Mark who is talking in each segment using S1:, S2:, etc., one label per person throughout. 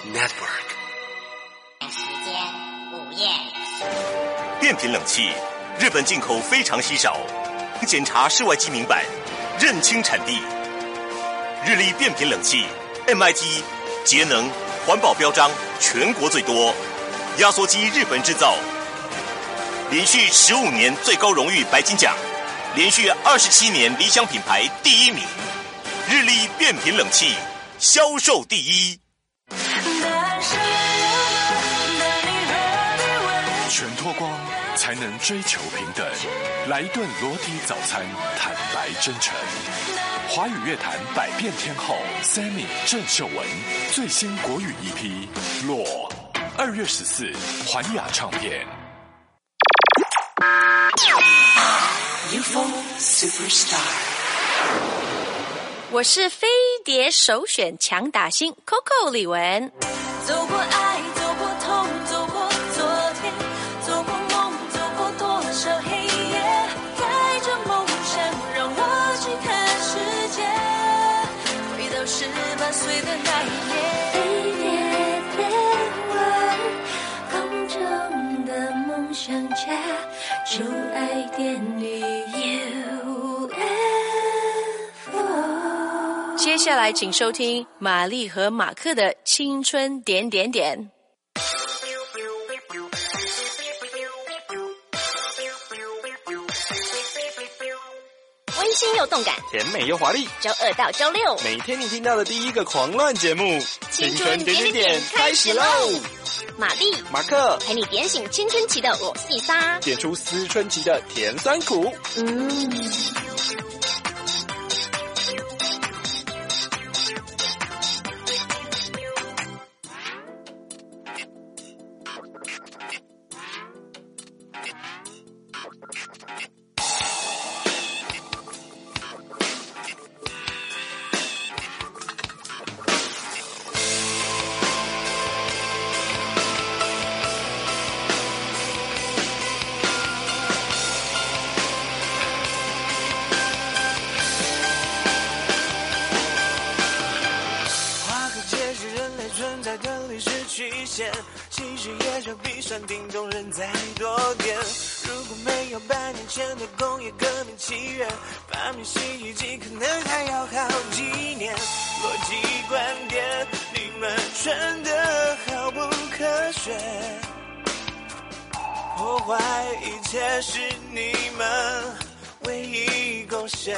S1: Network。
S2: 时间午夜。
S3: 变频冷气，日本进口非常稀少，检查室外机明版，认清产地。日立变频冷气 MIT 节能环保标章全国最多，压缩机日本制造，连续15年最高荣誉白金奖，连续27年理想品牌第1名。日立变频冷气销售第一。
S4: 全脱光才能追求平等，来一顿裸体早餐，坦白真诚。华语乐坛百变天后 Sammy 郑秀文最新国语 EP《裸》，2月14环亚唱片。
S1: UFO Superstar。
S5: 我是飞碟首选强打星 Coco 李玟。
S6: 走过爱，走过痛，走过昨天，走过梦，走过多少黑夜，带着梦想让我去看世界，回到18岁的那一夜。飞碟电玩，空中的梦想家，就爱电力 UFO。
S5: 接下来请收听玛丽和马克的青春点点点。
S7: 温馨又动感，
S8: 甜美又华丽，
S7: 周2到周6，
S8: 每天你听到的第一个狂乱节目，青春点点点开始喽！
S7: 玛丽、
S8: 马克
S7: 陪你点醒青春期的我细沙，
S8: 点出思春期的甜酸苦。
S9: 其实也就比山顶洞人再多点。如果没有8年前的工业革命起源，发明洗衣机可能还要好几年。逻辑观点，你们真的毫不科学，破坏一切是你们唯一贡献。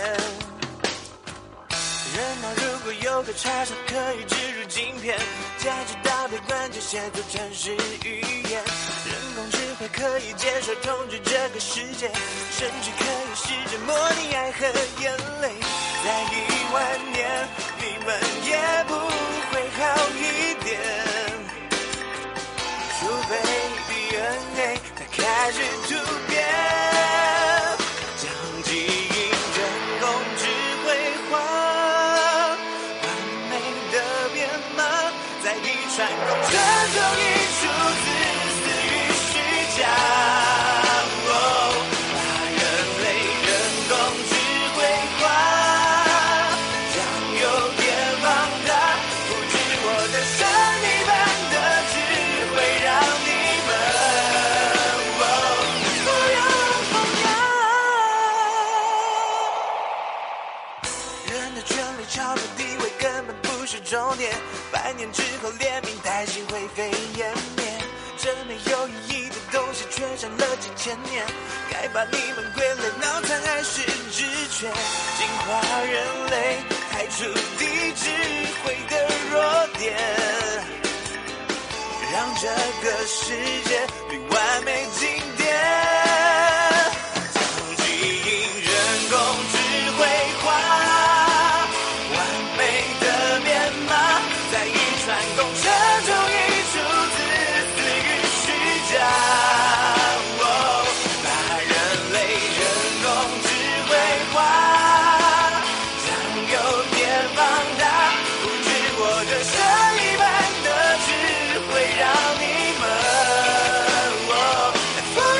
S9: 人脑如果有个插销可以植入晶片，价值到对关键写作程式语言，人工智慧可以接受统治这个世界，甚至可以试着模拟爱和眼泪。再10000年，你们也不会好一点，除非 DNA 它开始突变。传共这种一出自死于虚假，把人类人工智慧化，将有点放大，复制我的神秘般的智慧，让你们不要疯人的权利超越地位根本不是重点，100年之后连名带姓灰飞烟灭，这没有意义的东西却闪了几千年，该把你们归类脑残还是直觉？进化人类排除低智慧的弱点，让这个世界比完美经典。将基因人工智慧化，共这种一出自死于虚假，把人类人工智慧化，将有点放大，复制我这神一般的智慧，让你们不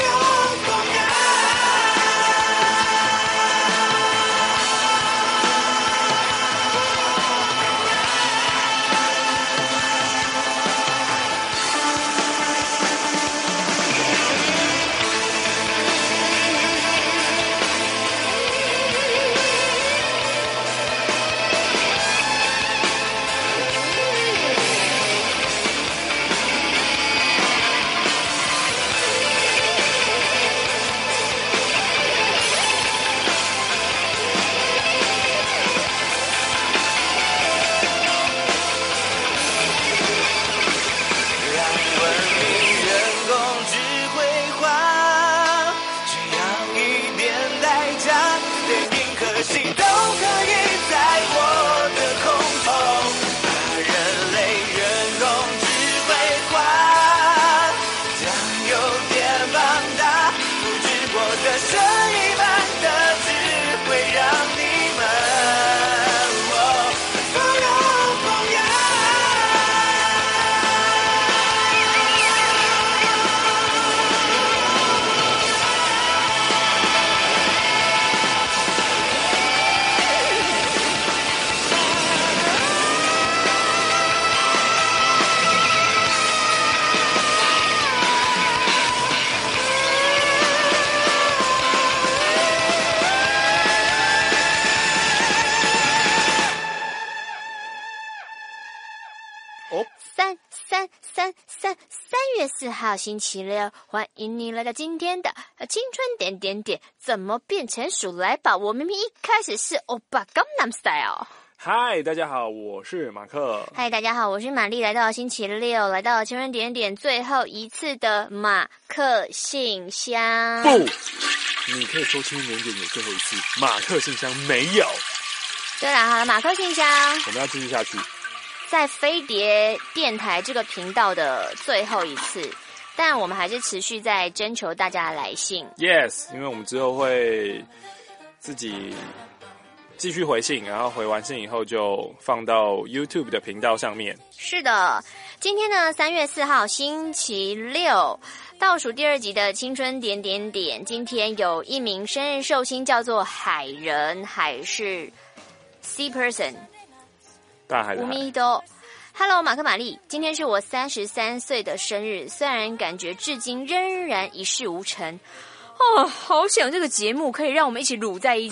S7: 月4号星期六，欢迎你来到今天的青春点点点。怎么变成鼠来宝？我明明一开始是欧巴江南 style。
S8: 嗨，大家好，我是马克。
S7: 嗨，大家好，我是玛丽。来到星期六，来到青春点点最后一次的马克信箱。
S8: 不，你可以说青春点点有最后一次，马克信箱没有。
S7: 对啦，好了，马克信箱，
S8: 我们要继续下去。
S7: 在飞碟电台这个频道的最后一次，但我们还是持续在征求大家的来信。
S8: Yes， 因为我们之后会自己继续回信，然后回完信以后就放到 YouTube 的频道上面。
S7: 是的，今天呢3月4号星期六，倒数第2集的青春点点点。今天有一名生日寿星叫做海人，海是 C person。
S8: 大海的海。
S7: 无名都 Hello 马克玛丽，今天是我33岁的生日，虽然感觉至今仍然一事无成。哦，好想这个节目可以让我们一起撸在一起，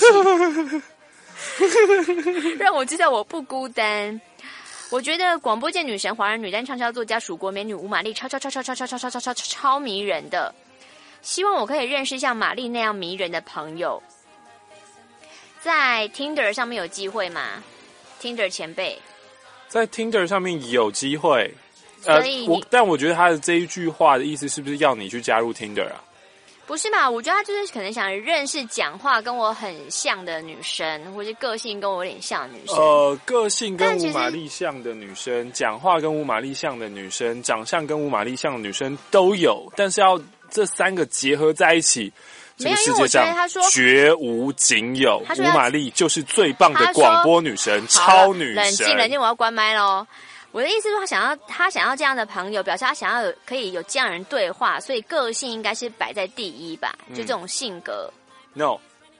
S7: 让我知道我不孤单。我觉得广播界女神、华人女单畅销作家、蜀国美女吴玛丽超迷人的，希望我可以认识像玛丽那样迷人的朋友。在 Tinder 上面有机会吗？Tinder 前辈
S8: 在 Tinder 上面有机会，
S7: 所以
S8: 但我觉得他的这一句话的意思是不是要你去加入 Tinder 啊？
S7: 不是吧？我觉得他就是可能想认识讲话跟我很像的女生，或是个性跟我有点像的女生。
S8: 个性跟吴玛丽像的女生，讲话跟吴玛丽像的女生，长相跟吴玛丽像的女生都有，但是要这3个结合在一起。这个世界上绝无仅有，吴玛丽就是最棒的广播女神，超女神。
S7: 冷静，我要关麦咯。我的意思是他想要这样的朋友，表示他想要可以有这样的人对话，所以个性应该是摆在第一吧，就这种性格。
S8: No，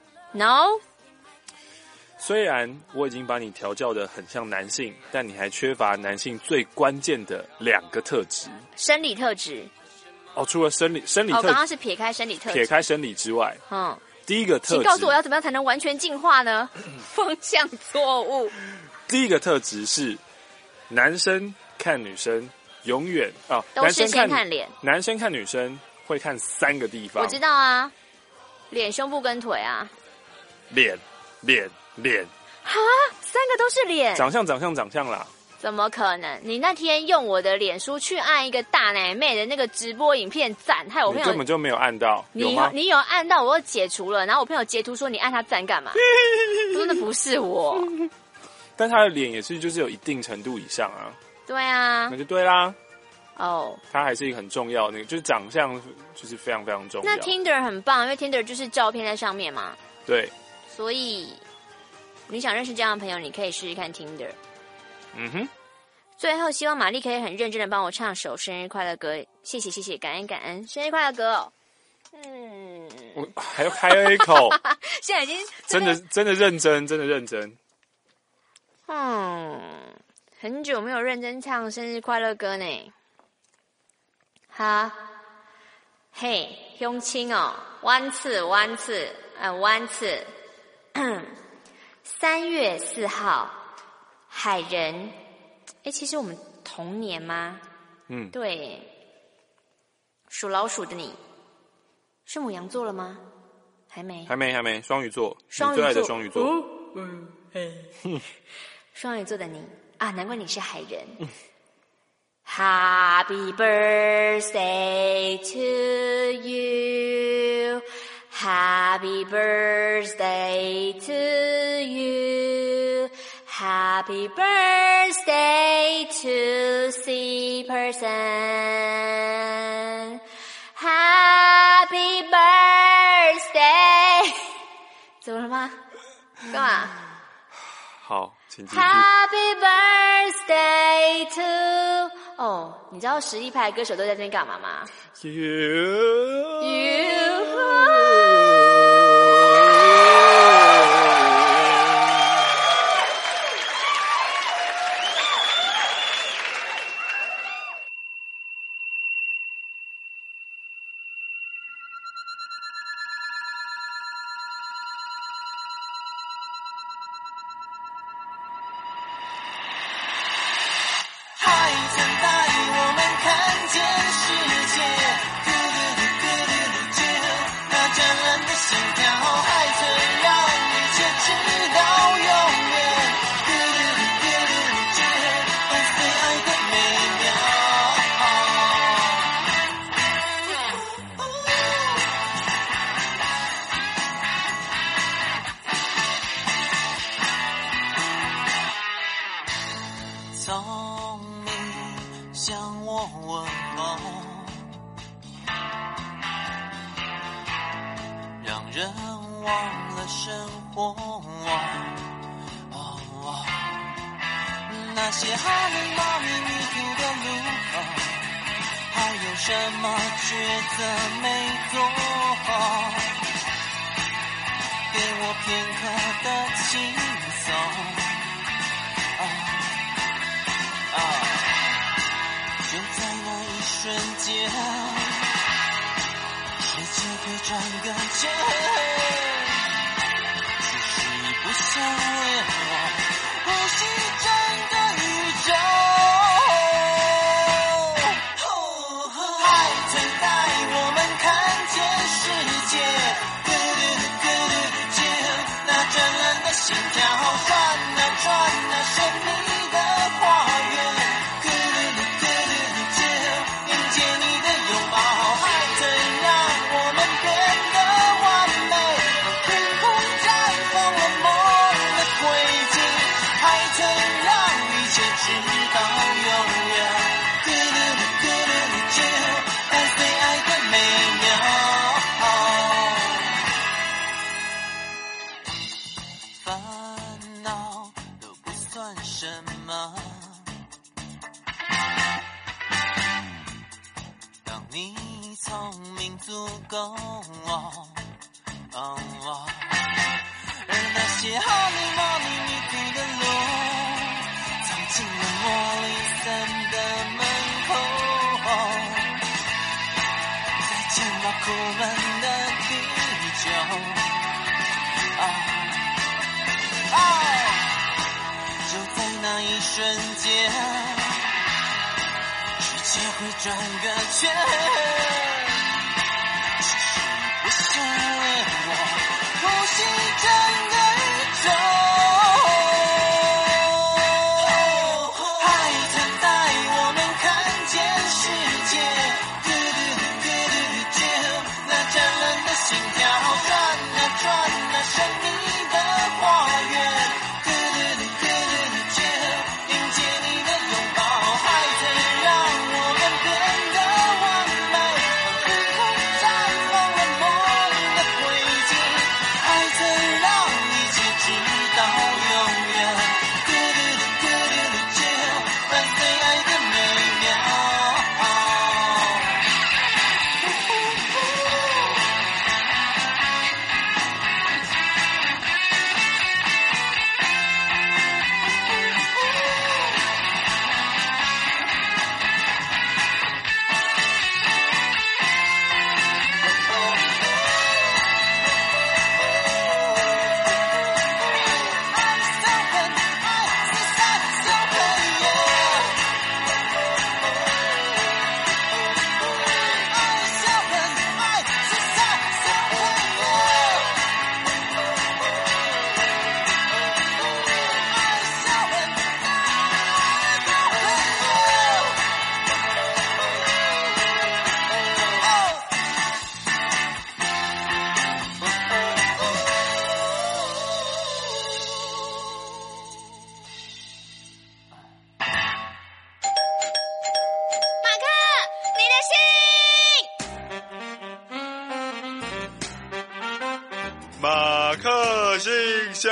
S8: 虽然我已经把你调教的很像男性，但你还缺乏男性最关键的2个特质，
S7: 生理特质。
S8: 除了生理特质，
S7: 刚刚是撇开生理特质，
S8: 撇开生理之外，第一个特质，
S7: 请告诉我要怎么样才能完全进化呢？方向错误。
S8: 第一个特质是，男生看女生永远
S7: 都是先看脸，
S8: 男生看女生会看3个地方。
S7: 我知道啊，脸、胸部跟腿啊。
S8: 脸，
S7: 哈，3个都是脸，
S8: 长相啦。
S7: 怎么可能？你那天用我的脸书去按一个大奶妹的那个直播影片赞，害我朋友
S8: 根本就没有按到，有吗？
S7: 你有按到，我解除了，然后我朋友截图说你按他赞干嘛？真的不是我。
S8: 但他的脸也是就是有一定程度以上啊。
S7: 对啊，
S8: 那就对啦。
S7: 哦，
S8: 他还是一个很重要的，就是长相就是非常非常重要。
S7: 那 Tinder 很棒，因为 Tinder 就是照片在上面嘛。
S8: 对。
S7: 所以你想认识这样的朋友，你可以试试看 Tinder。最后希望玛丽可以很认真的帮我唱首生日快乐歌，谢谢，感恩，生日快乐歌哦。
S8: 我还要开了一口，
S7: 现在已经
S8: 真的认真。
S7: 很久没有认真唱生日快乐歌呢。哈，嘿，乡亲哦，弯次，3月4号，海人。其实我们同年吗？对。属老鼠的你，是牡羊座了吗？还没，
S8: 双鱼座，
S7: 你
S8: 最爱的双鱼座。
S7: 双鱼座的你啊，难怪你是海人。Happy birthday to you, Happy birthday to you, Happy birthday to C person, Happy birthday。 怎么了吗？干嘛？
S8: 好，请继续。
S7: Happy birthday to 你知道实力派的歌手都在这边干嘛吗？ You
S9: 爱在哪我问候，让人忘了生活。那些哈密茂密迷途的路口，还有什么抉择没做？给我片刻的轻松。就在那一瞬间，世界会转个圈。其实已不想为我呼吸整个宇宙。海豚带我们看见世界，那湛蓝的心跳转啊转啊，神秘的花园。足够而那些哈密茂密迷途的路，走进了茉莉森的门口，再见到苦闷的地球。就在那一瞬间，世界会转个圈。不想为我呼吸整个宇宙。海豚带我们看见世界，那湛蓝的心跳转啊转啊，神秘的花园。迎接你的拥抱，海豚让我们变得完美。天空绽放了梦的轨迹，海豚让一切直到永远。伴随爱的美妙。
S8: 马克信箱。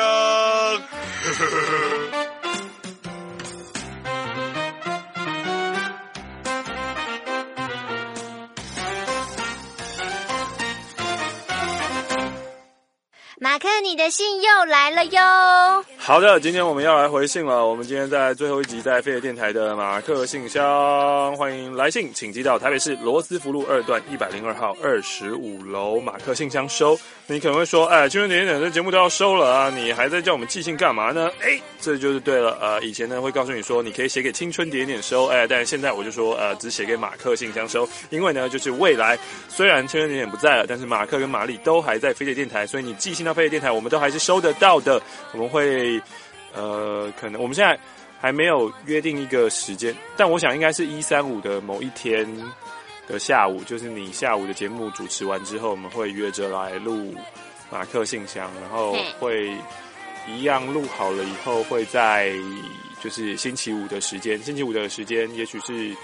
S7: 马克，你的信又来了哟。
S8: 好的，今天我们要来回信了。我们今天在最后一集在飞碟电台的马克信箱，欢迎来信，请寄到台北市罗斯福路2段102号25楼马克信箱收。你可能会说，青春点点这节目都要收了啊，你还在叫我们寄信干嘛呢？这就是对了。以前呢会告诉你说，你可以写给青春点点收，但是现在我就说，只写给马克信箱收，因为呢，就是未来虽然青春点点不在了，但是马克跟玛丽都还在飞碟电台，所以你寄信到飞碟电台，我们都还是收得到的。我们会，可能我们现在还没有约定一个时间，但我想应该是135的某一天的下午，就是你下午的节目主持完之后，我们会约着来录马克信箱，然后会一样录好了以后，会在就是星期五的时间，也许是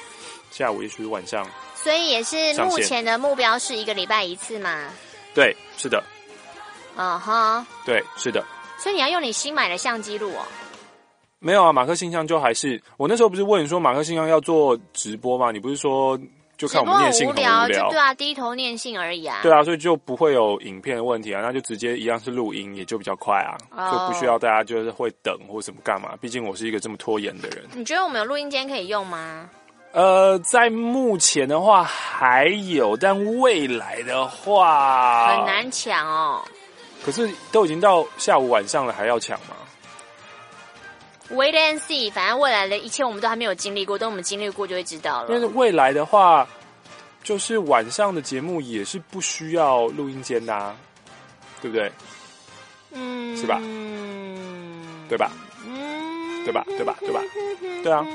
S8: 下午也许晚上。
S7: 所以也是目前的目标是1个礼拜1次嘛？
S8: 对，是的。对，是的。
S7: 所以你要用你新买的相机录哦？
S8: 没有啊，马克信箱就还是我那时候不是问你说马克信箱要做直播吗？你不是说就看我们念信很无聊？
S7: 就对啊，低头念信而已啊。
S8: 对啊，所以就不会有影片的问题啊，那就直接一样是录音，也就比较快啊，就不需要大家就是会等或什么干嘛。毕竟我是一个这么拖延的人。
S7: 你觉得我们有录音间可以用吗？
S8: 在目前的话还有，但未来的话
S7: 很难抢哦。
S8: 可是都已经到下午晚上了，还要抢吗
S7: ？Wait and see， 反正未来的一切我们都还没有经历过，等我们经历过就会知道了。
S8: 但是未来的话，就是晚上的节目也是不需要录音间的啊，对不对？是吧？对吧？对吧？对吧？对吧？对啊。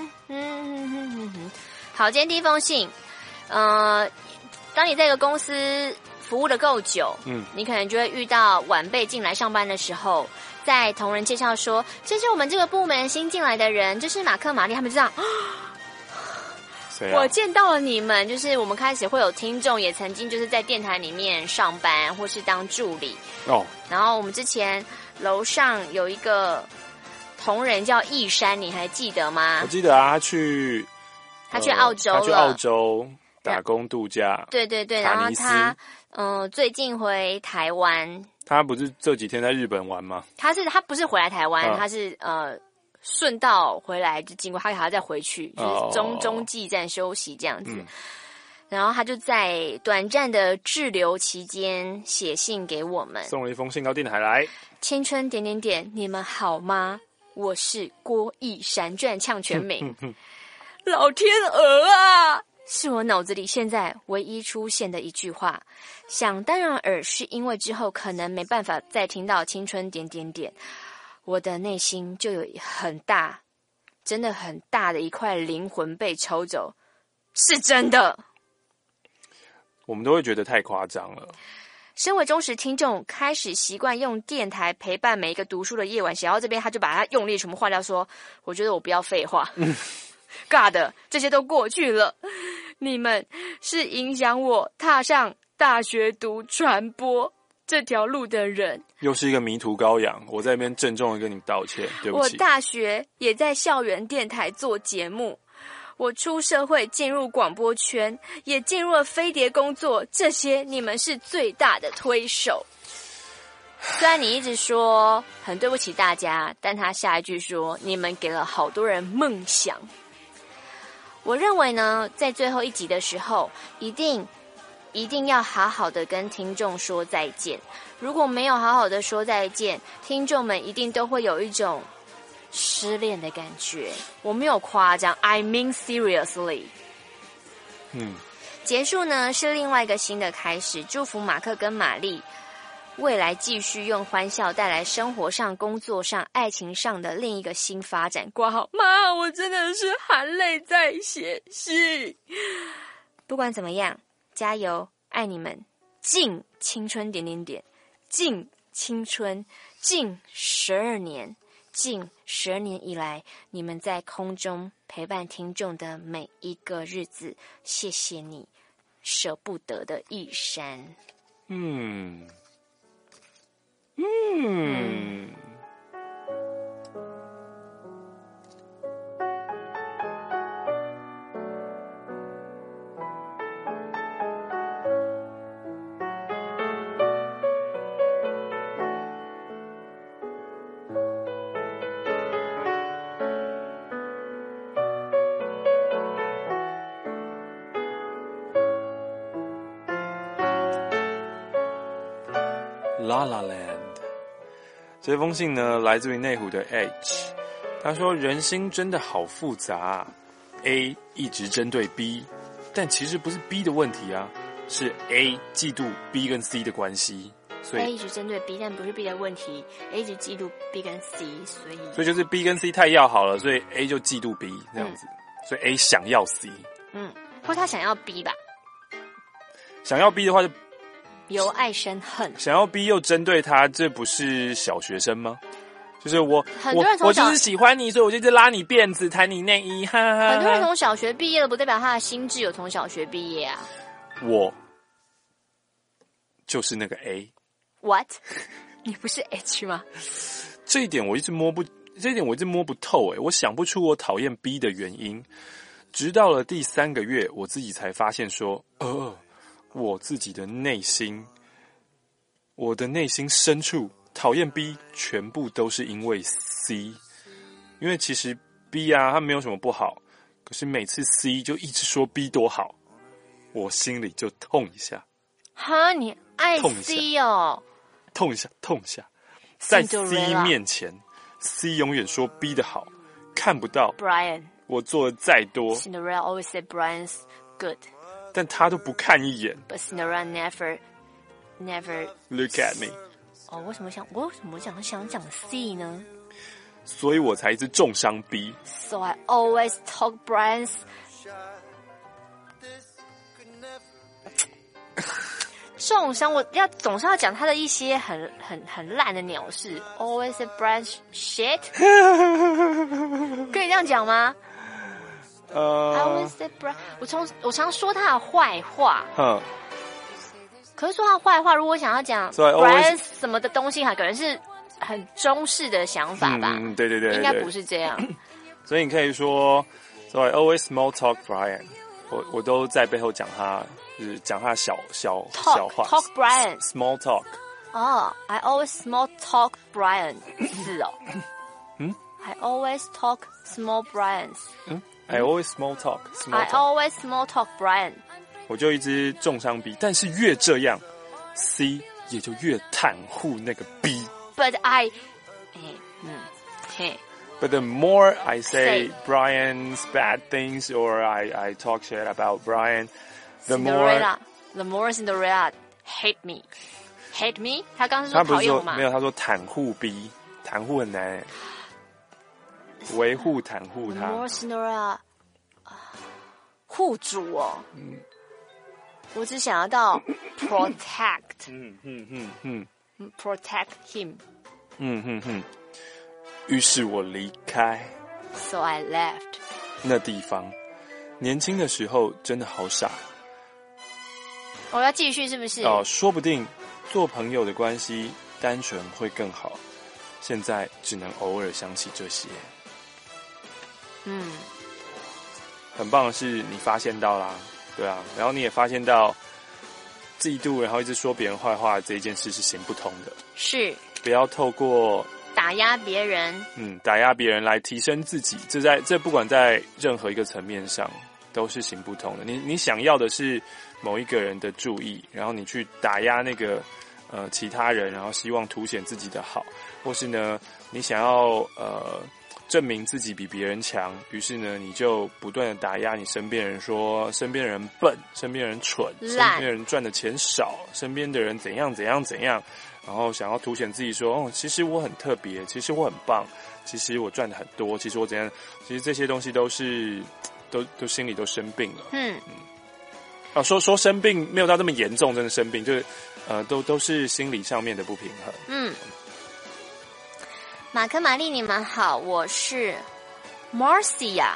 S7: 好，今天第一封信，当你在一个公司服务的够久，你可能就会遇到晚辈进来上班的时候，在同仁介绍说，这是我们这个部门新进来的人，这是马克玛丽，他们就这样。我见到了你们，就是我们开始会有听众，也曾经就是在电台里面上班或是当助理哦。然后我们之前楼上有一个同仁叫义山，你还记得吗？
S8: 我记得啊，他去
S7: 澳洲了，
S8: 他去澳洲打工度假。
S7: 对对对，然后他最近回台湾。
S8: 他不是这几天在日本玩吗？
S7: 他不是回来台湾，他是顺道回来，就经过他还要再回去，就是中继站休息这样子。然后他就在短暂的滞留期间写信给我们，
S8: 送了一封信到电台来。
S7: 青春点点点，你们好吗？我是郭义山，居然呛全名。老天鹅啊！是我脑子里现在唯一出现的一句话，想当然尔是因为之后可能没办法再听到青春点点点，我的内心就有很大，真的很大的一块灵魂被抽走，是真的。
S8: 我们都会觉得太夸张了。
S7: 身为忠实听众，开始习惯用电台陪伴每一个读书的夜晚，写到这边他就把他用力全部划掉，说我觉得我不要废话。God， 这些都过去了。你们是影响我踏上大学读传播这条路的人。
S8: 又是一个迷途羔羊，我在那边郑重的跟你道歉，对不起。
S7: 我大学也在校园电台做节目，我出社会进入广播圈，也进入了飞碟工作，这些你们是最大的推手。虽然你一直说很对不起大家，但他下一句说你们给了好多人梦想。我认为呢，在最后一集的时候，一定要好好的跟听众说再见。如果没有好好的说再见，听众们一定都会有一种失恋的感觉。我没有夸张 ，I mean seriously。结束呢是另外一个新的开始，祝福马克跟玛丽未来继续用欢笑带来生活上、工作上、爱情上的另一个新发展。挂号，妈，我真的是含泪在写信。不管怎么样，加油，爱你们，敬青春点点点，敬青春，敬12年，敬12年以来你们在空中陪伴听众的每一个日子，谢谢你，舍不得的义山。
S8: La La Land， 这封信呢来自于内湖的 H， 他说人心真的好复杂 ，A 一直针对 B， 但其实不是 B 的问题啊，是 A 嫉妒 B 跟 C 的关系，所以
S7: A 一直针对 B， 但不是 B 的问题 ，A 一直嫉妒 B 跟 C， 所以
S8: 就是 B 跟 C 太要好了，所以 A 就嫉妒 B 这样子，所以 A 想要 C，
S7: 或他想要 B 吧，
S8: 想要 B 的话就由
S7: 爱生恨，
S8: 想要 B 又针对他，这不是小学生吗？ 就是我就是喜欢你，所以我就一直拉你辫子，弹你内衣，哈哈哈。
S7: 很多人从小学毕业了，不代表他的心智有从小学毕业啊。
S8: 我就是那个 A。
S7: What？ 你不是 H 吗？
S8: 这一点我一直摸不透我想不出我讨厌 B 的原因。直到了第3个月，我自己才发现说，我自己的内心，我的内心深处讨厌 B 全部都是因为 C， 因为其实 B 啊，它没有什么不好，可是每次 C 就一直说 B 多好，我心里就痛一下。
S7: 哈，你爱 C 哦？
S8: 痛一下，在 C 面前 ，C 永远说 B 的好，看不到
S7: Brian。
S8: 我做的再多
S7: ，Cinderella always said Brian's good，
S8: 但他都不看一眼。
S7: But Cinderella never
S8: look at me。
S7: 哦，为什么想讲 C 呢？
S8: 所以我才一直重伤 B。
S7: So I always talk Brian's。重伤，我总是要讲他的一些很烂的鸟事。Always say Brian's shit， 可以这样讲吗？I always say Brian， 我常说他的坏话。可是说他的坏话，如果想要讲 Brian 什么的东西，可能是很中式的想法吧。
S8: 对，
S7: 应该不是这样。
S8: 所以你可以說 ，So I always small talk Brian。我都在背後講他，就是講他小話。
S7: Talk Brian。
S8: Small talk。
S7: I always small talk Brian。是哦。I always talk small Brians。
S8: I always small talk。
S7: I always small talk Brian。
S8: 我就一直重伤 B， 但是越这样 ，C 也就越袒護那個 B。
S7: But
S8: But the more I say Brian's bad things, or I talk shit about Brian, the more
S7: Cinderella hate me. Hate me? 他刚刚说讨厌我吗？
S8: 没有，他说袒護 B， 袒護很難，維護袒護他。
S7: More Cinderella 護主哦。我只想要到 protect。protect him。
S8: 於是我離開。
S7: So I left。
S8: 那地方，年輕的時候真的好傻。
S7: 我要繼續是不是？
S8: 說不定做朋友的關係單純會更好。現在只能偶爾想起這些。很棒的是你發現到啦，對啊，然後你也發現到嫉妒，然後一直說別人壞話這一件事是行不通的。
S7: 是。
S8: 不要透過
S7: 打壓別人，
S8: 打壓別人來提升自己，這不管在任何一個層面上都是行不通的。你想要的是某一個人的注意，然後你去打壓那個其他人，然後希望凸顯自己的好，或是呢你想要證明自己比別人強，於是呢你就不斷的打壓你身邊人，說身邊的人笨，身邊的人蠢，身邊的人賺的錢少，身邊的人怎樣怎樣怎樣。然後想要凸顯自己說，其實我很特別，其實我很棒，其實我賺的很多，其實我怎樣，其實這些東西都是都心裡都生病了。說生病沒有到這麼嚴重，真的生病，就是都是心理上面的不平衡。
S7: 馬克瑪麗你們好，我是 Marcia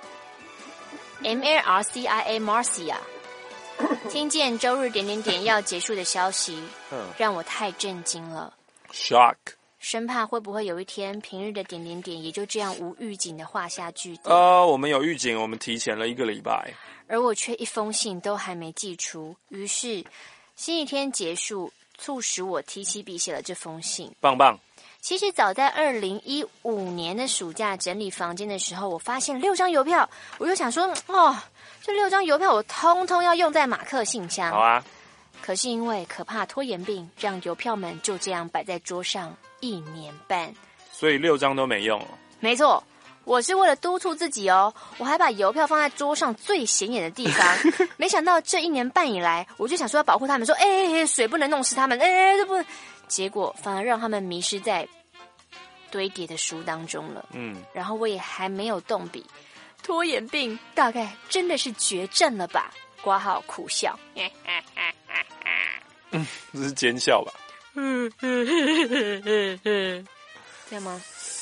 S7: M-A-R-C-I-A Marcia。聽見周日點點點要結束的消息，讓我太震驚了
S8: ，shock，
S7: 生怕會不會有一天平日的點點點也就這樣無預警的畫下句點。
S8: 我們有預警，我們提前了1個禮拜，
S7: 而我卻一封信都還沒寄出，於是星期天結束，促使我提起筆寫了這封信。
S8: 棒棒。
S7: 其實早在2015年的暑假整理房間的時候，我發現6張郵票，我就想說，這6張郵票我通通要用在馬克信箱。
S8: 好啊。
S7: 可是因為可怕拖延病，讓郵票們就這樣擺在桌上1年半。
S8: 所以6張都沒用。
S7: 沒錯，我是為了督促自己哦，我還把郵票放在桌上最顯眼的地方。沒想到這1年半以來，我就想說要保護他們，說水不能弄濕他們，這不，結果反而讓他們迷失在堆疊的書當中了。然後我也還沒有動筆。拖延病大概真的是絕症了吧？括號苦笑。
S8: 這是奸笑吧？
S7: 這樣嗎？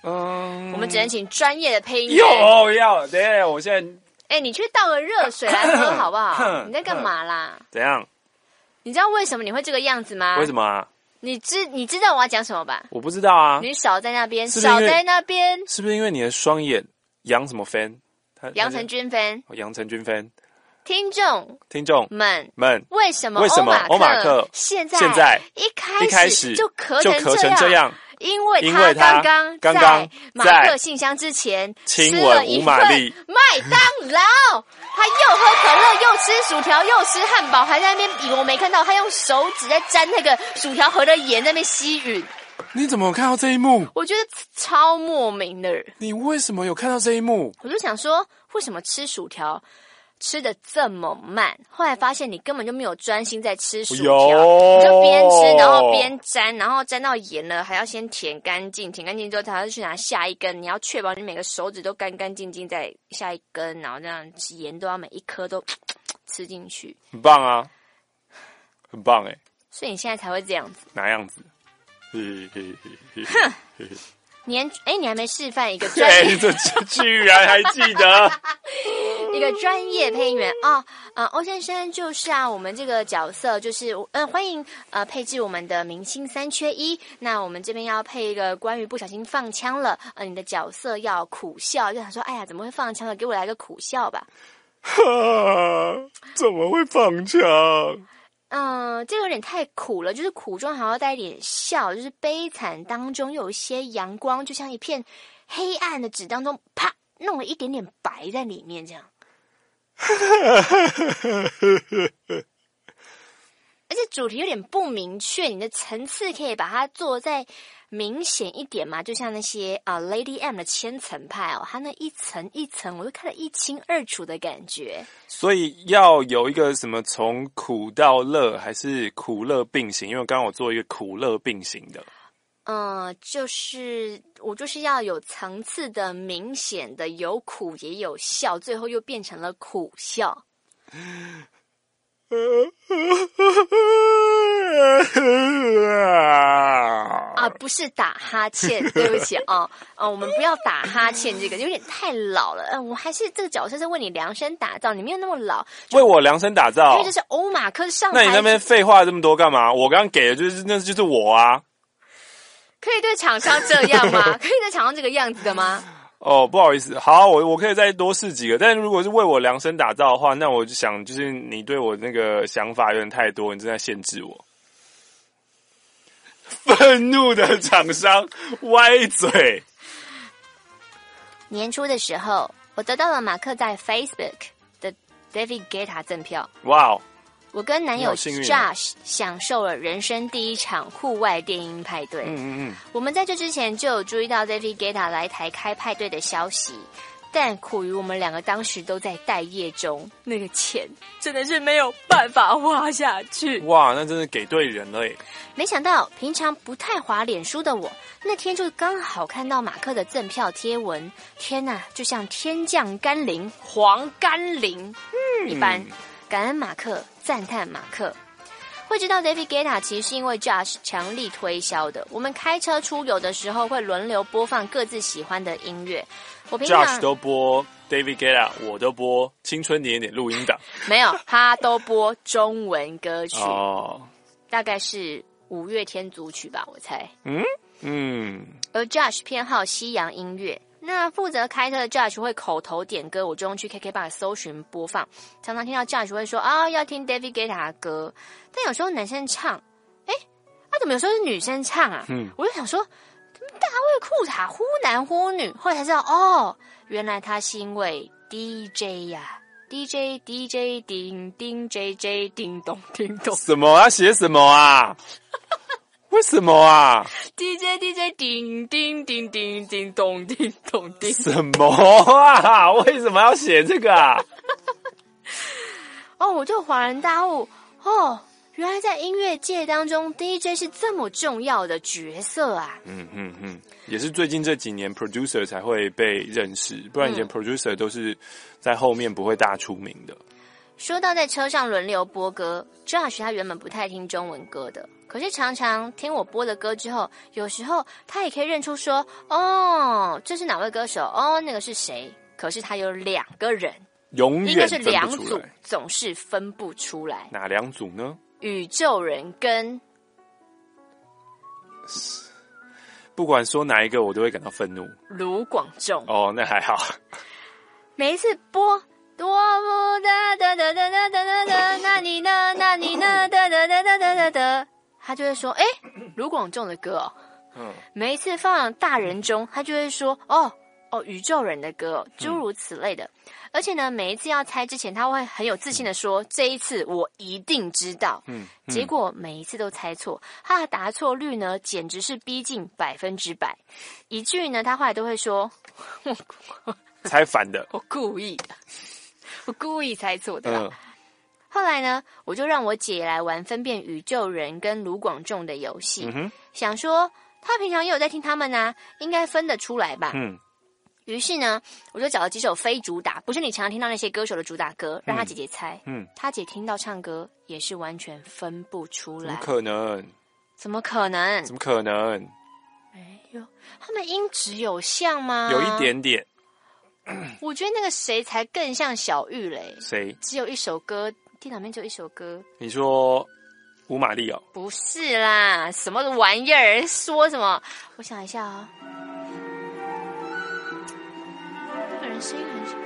S7: 我们只能请专业的配音员。
S8: 要，等一下，我现在，
S7: 你去倒个热水来喝好不好？你在干嘛啦？
S8: 怎样？
S7: 你知道为什么你会这个样子吗？
S8: 为什么啊？
S7: 你知道我要讲什么吧？
S8: 我不知道啊。
S7: 你少在那边，
S8: 是不是因为你的双眼杨什么 fan？
S7: 杨成军 fan。
S8: 杨成军 fan。
S7: 听众们，为什么欧马克现在一开始就咳成这样？因为他刚在马克信箱之前
S8: 亲吻吴玛丽
S7: 麦当劳，他又喝可乐，又吃薯条，又吃汉堡，还在那边以为我没看到，他用手指在沾那个薯条盒的盐在那边吸吮。
S8: 你怎么有看到这一幕？
S7: 我觉得超莫名的。你
S8: 为什么有看到这一幕？
S7: 我就想说，为什么吃薯条吃得这么慢？后来发现你根本就没有专心在吃薯条，你就边吃然后边沾，然后沾到盐了还要先舔干净，舔干净之后才要去拿下一根。你要确保你每个手指都干干净净在下一根，然后这样盐都要每一颗都吃进去。
S8: 很棒啊，很棒欸。
S7: 所以你现在才会这样子。
S8: 哪样子？
S7: 哼。你还没示范一个专业，
S8: 这居然还记得
S7: 一个专业配音员欧先生就是我们这个角色就是欢迎配置我们的明星3缺1。那我们这边要配一个关于不小心放枪了，你的角色要苦笑，就想说哎呀怎么会放枪了，给我来个苦笑吧。
S8: 怎么会放枪？
S7: 这个有点太苦了，就是苦中还要带一点笑，就是悲惨当中又有一些阳光，就像一片黑暗的纸当中，啪，弄了一点点白在里面，这样。而且主题有点不明确，你的层次可以把它做再明显一点嘛？就像那些Lady M 的千层派它那一层一层，我就看得一清二楚的感觉。
S8: 所以要有一个什么从苦到乐，还是苦乐并行？因为刚刚我做一个苦乐并行的。就是我就是要有层次的、明显的，有苦也有笑，最后又变成了苦笑。不是打哈欠，对不起我们不要打哈欠，这个有点太老了。我还是这个角色是为你量身打造，你没有那么老， 为我量身打造，
S7: 因为这是欧马克上台。
S8: 那你那边废话这么多干嘛？我刚刚给的就是我啊。
S7: 可以对厂商这样吗？可以对厂商这个样子的吗？
S8: 不好意思，好，我可以再多试几个，但如果是为我量身打造的话，那我就想，就是你对我那个想法有点太多，你正在限制我。愤怒的厂商歪嘴。
S7: 年初的时候，我得到了马克在 Facebook 的 David Guetta 赠票。
S8: 哇哦！
S7: 我跟男友 Josh 享受了人生第一场户外电音派对。我们在这之前就有注意到 David Guetta 来台开派对的消息，但苦于我们两个当时都在待业中，那个钱真的是没有办法花下去。
S8: 哇，那真是给对人了耶！
S7: 没想到平常不太滑脸书的我，那天就刚好看到马克的赠票贴文，天哪，就像天降甘霖、黄甘霖一般。感恩马克，赞叹马克。会知道 David Guetta 其实是因为 Josh 强力推销的。我们开车出游的时候会轮流播放各自喜欢的音乐。我平常
S8: Josh 都播 David Guetta， 我都播青春点点录音档。
S7: 没有，他都播中文歌曲。大概是5月天组曲吧，我猜。而 Josh 偏好西洋音乐。那负责开车的 Josh 会口头点歌，我就用去 KKBOX 搜寻播放。常常听到 Josh 会说要听 David Guetta 的歌，但有时候男生唱，怎么有时候是女生唱啊？我就想说，大卫裤衩忽男忽女，后来才知道原来他是因为 DJ 呀，DJ 叮叮 JJ 叮咚叮咚。
S8: 什么啊？写什么啊？为什么啊
S7: ？DJ 叮叮叮叮叮咚叮咚叮。
S8: 什么啊？为什么要写这个啊？
S7: 我就恍然大悟，原来在音乐界当中 DJ 是这么重要的角色啊。
S8: 也是最近这几年 producer 才会被认识，不然以前 producer 都是在后面不会大出名的。
S7: 说到在车上轮流播歌 ，Josh 他原本不太听中文歌的，可是常常听我播的歌之后，有时候他也可以认出说，哦，这是哪位歌手？哦，那个是谁？可是他有2个人，
S8: 永远
S7: 应该是2组，总是分不出来。
S8: 哪2组呢？
S7: 宇宙人跟
S8: 不管说哪一个，我都会感到愤怒。
S7: 卢广仲。
S8: 哦，那还好。
S7: 每一次播。多么哒哒哒哒哒哒哒，那你呢？那你呢？哒哒哒哒哒哒哒，他就会说：“哎，卢广仲的歌哦。”每一次放大人中，他就会说：“哦，宇宙人的歌哦，诸如此类的。”而且呢，每一次要猜之前，他会很有自信的说：“这一次我一定知道。”结果每一次都猜错，他的答错率呢，简直是逼近100%。以至于呢，他后来都会说：“
S8: 猜反的，
S7: 我故意的。”我故意猜错的啦。后来呢，我就让我姐来玩分辨宇宙人跟卢广仲的游戏，想说她平常也有在听他们啊，应该分得出来吧。于是呢，我就找了几首非主打，不是你常常听到那些歌手的主打歌，让她姐姐猜。她姐听到唱歌也是完全分不出来。
S8: 怎么可能？
S7: 怎么可能？
S8: 怎么可能？
S7: 哎呦，他们音质有像吗？
S8: 有一点点。
S7: 我觉得那个谁才更像小玉嘞？
S8: 谁？
S7: 只有一首歌，电脑面只有一首歌。
S8: 你说吴玛丽哦？
S7: 不是啦，什么玩意儿？说什么？我想一下啊、那个人声音很小。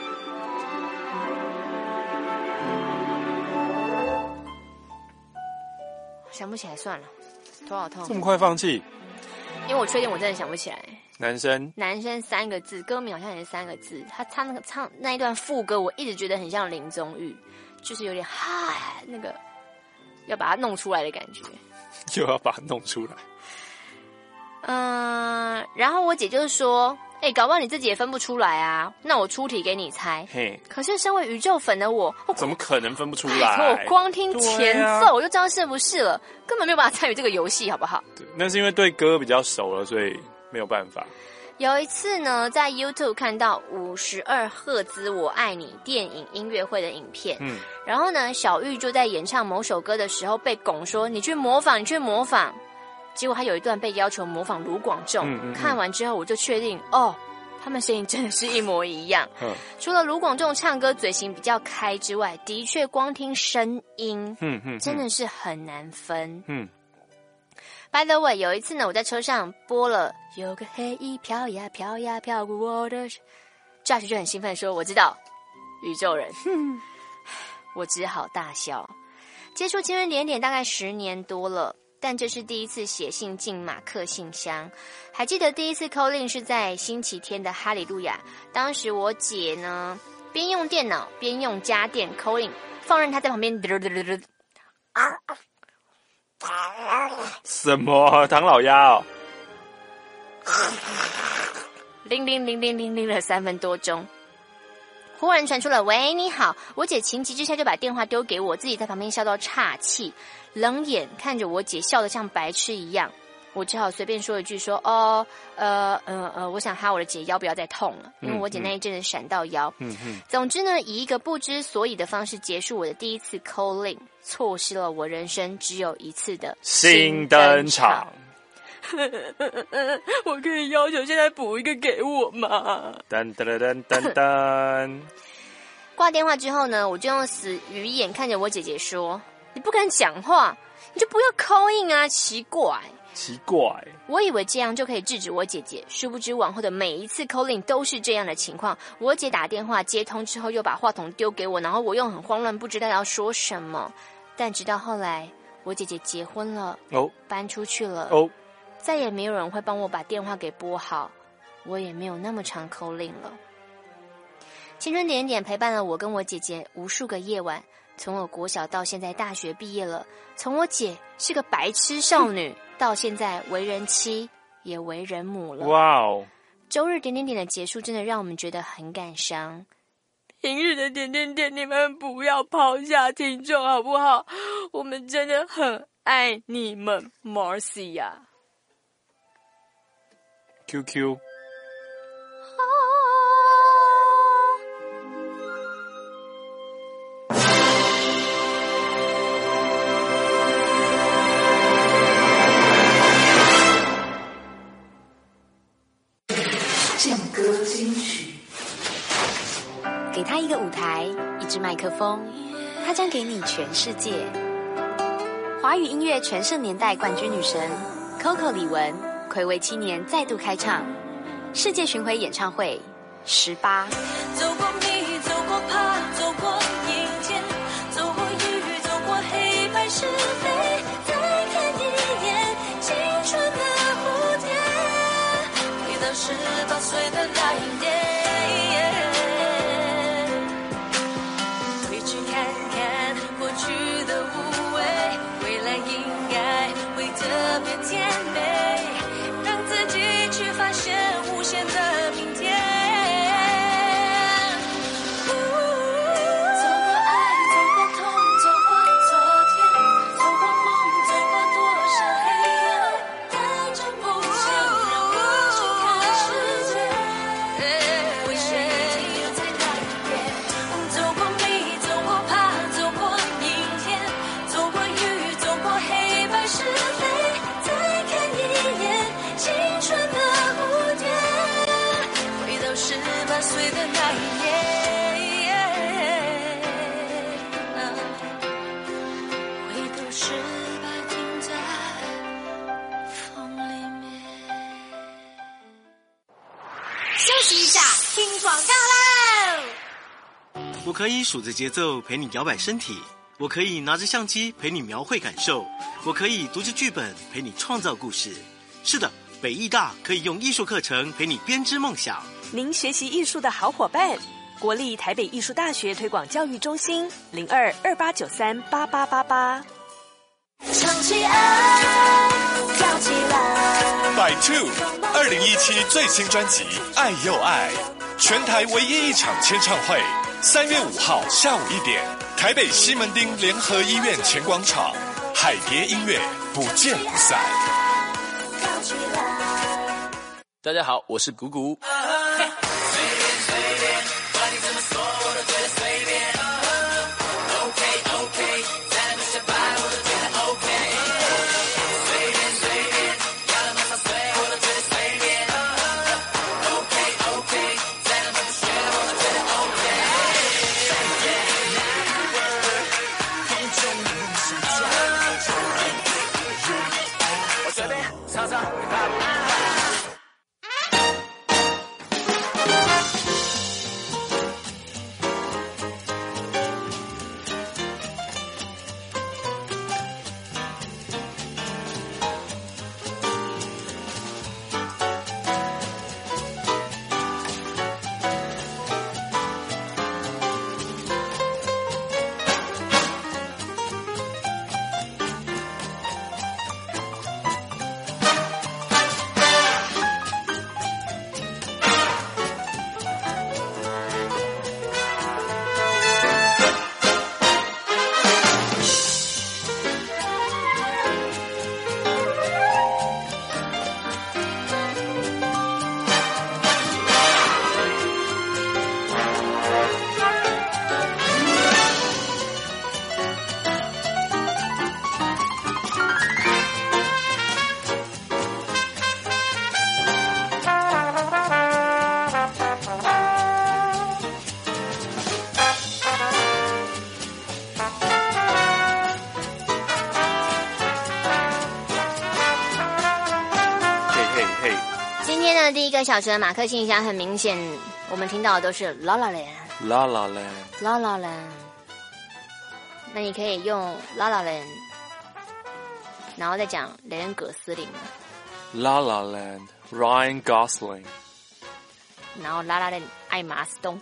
S7: 想不起来算了，头好痛。
S8: 这么快放弃？
S7: 因为我确定我真的想不起来。
S8: 男生
S7: 3个字，歌名好像也是3个字。他唱那一段副歌，我一直觉得很像林宗玉，就是有点那个要把它弄出来的感觉。
S8: 就要把它弄出来。
S7: 然后我姐就是说，搞不好你自己也分不出来啊，那我出题给你猜。可是身为宇宙粉的我
S8: 怎么可能分不出来？
S7: 我光听前奏我就知道是不是了，根本没有办法参与这个游戏，好不好？
S8: 对，那是因为对歌比较熟了，所以没有办法。
S7: 有一次呢，在 YouTube 看到52赫兹我爱你电影音乐会的影片，然后呢，小玉就在演唱某首歌的时候被拱说你去模仿，结果他有一段被要求模仿卢广仲，看完之后我就确定他们声音真的是一模一样。除了卢广仲唱歌嘴型比较开之外，的确光听声音，真的是很难分。By the way， 有一次呢，我在车上播了有个黑衣飘呀飘呀飘过我的，Josh 就很兴奋说我知道宇宙人，我只好大笑。接触青春点点大概10年多了，但这是第一次写信进马克信箱。还记得第一次 call in 是在星期天的哈利路亚，当时我姐呢边用电脑边用家电 call in， 放任她在旁边
S8: 什么唐老鸭哦？
S7: 铃了3分多钟，忽然传出了喂你好，我姐情急之下就把电话丢给我，自己在旁边笑到岔气，冷眼看着我姐笑得像白痴一样，我只好随便说一句说我想哈我的姐腰不要再痛了，因为我姐那一阵子闪到腰。总之呢，以一个不知所以的方式结束我的第一次 call in， 错失了我人生只有一次的
S8: 新登场。
S7: 我可以要求现在补一个给我吗？
S8: 噔噔噔噔噔。
S7: 挂电话之后呢，我就用死鱼眼看着我姐姐说：“你不敢讲话，你就不要 call in 啊！奇怪。”我以为这样就可以制止我姐姐，殊不知往后的每一次 call in 都是这样的情况。我姐打电话接通之后，又把话筒丢给我，然后我又很慌乱，不知道要说什么。但直到后来，我姐姐结婚了，搬出去了，再也没有人会帮我把电话给拨好，我也没有那么常 call in 了。青春点点陪伴了我跟我姐姐无数个夜晚，从我国小到现在大学毕业了，从我姐是个白痴少女到现在为人妻也为人母了。
S8: 哇哦！
S7: 周日点点点的结束真的让我们觉得很感伤。平日的点点点，你们不要抛下听众好不好？我们真的很爱你们 Marcia
S8: QQ
S10: 麦克风，它将给你全世界。华语音乐全盛年代冠军女神 Coco 李玟，睽违7年再度开唱世界巡回演唱会18。
S6: 走过蜜，走过怕，走过阴天，走过雨，走过黑白是非，再看一眼青春的蝴蝶，回到18岁的那一年，回去看看过去的无畏，未来应该会特别甜美，让自己去发现无限的明天。
S11: 我可以数着节奏陪你摇摆身体，我可以拿着相机陪你描绘感受，我可以读着剧本陪你创造故事。是的，北艺大可以用艺术课程陪你编织梦想。
S12: 您学习艺术的好伙伴，国立台北艺术大学推广教育中心0228938888。
S6: 唱起爱，跳起来。
S4: By Two 2017最新专辑《爱又爱》，全台唯一一场签唱会，3月5号下午1点，台北西门町联合医院前广场，海蝶音乐，不见不散。
S13: 大家好，我是谷谷。
S7: 第一个小时的马克信箱，很明显我们听到的都是 La La Land
S8: La La Land
S7: La La Land。 那你可以用 La La Land 然后再讲雷恩葛斯林吗？
S8: La La Land Ryan Gosling，
S7: 然后 La La Land 艾玛斯东，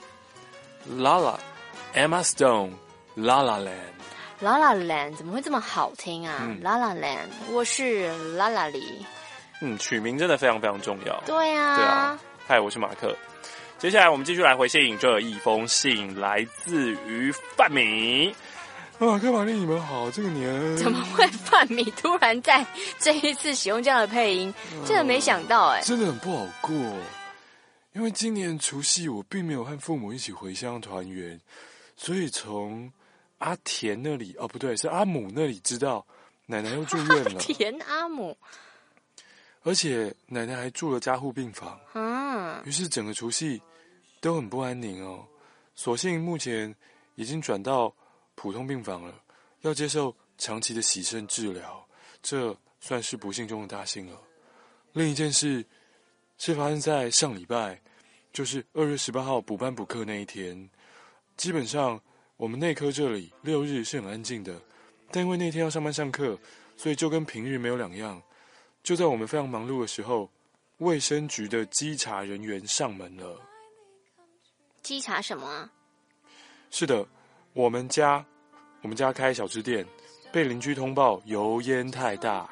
S8: La La Emma Stone La La Land
S7: La La Land 怎么会这么好听啊？La La Land 我是拉拉里。
S8: 取名真的非常非常重要。
S7: 对啊，
S8: 对啊。嗨，我是马克。接下来我们继续来回信这一封信，来自于范米。马克、玛丽，你们好，这个年
S7: 怎么会范米突然在这一次使用这样的配音？真的没想到哎，
S8: 真的很不好过。因为今年除夕我并没有和父母一起回乡团圆，所以从阿田那里，哦不对，是阿姆那里知道奶奶又住院了。
S7: 田阿姆。
S8: 而且奶奶还住了加护病房，于是整个除夕都很不安宁哦。所幸目前已经转到普通病房了，要接受长期的洗肾治疗，这算是不幸中的大幸了。另一件事是发生在上礼拜，就是2月18号补班补课那一天。基本上我们内科这里6日是很安静的，但因为那天要上班上课，所以就跟平日没有两样。就在我们非常忙碌的时候，卫生局的稽查人员上门了。
S7: 稽查什么啊？
S8: 是的，我们家开小吃店，被邻居通报油烟太大。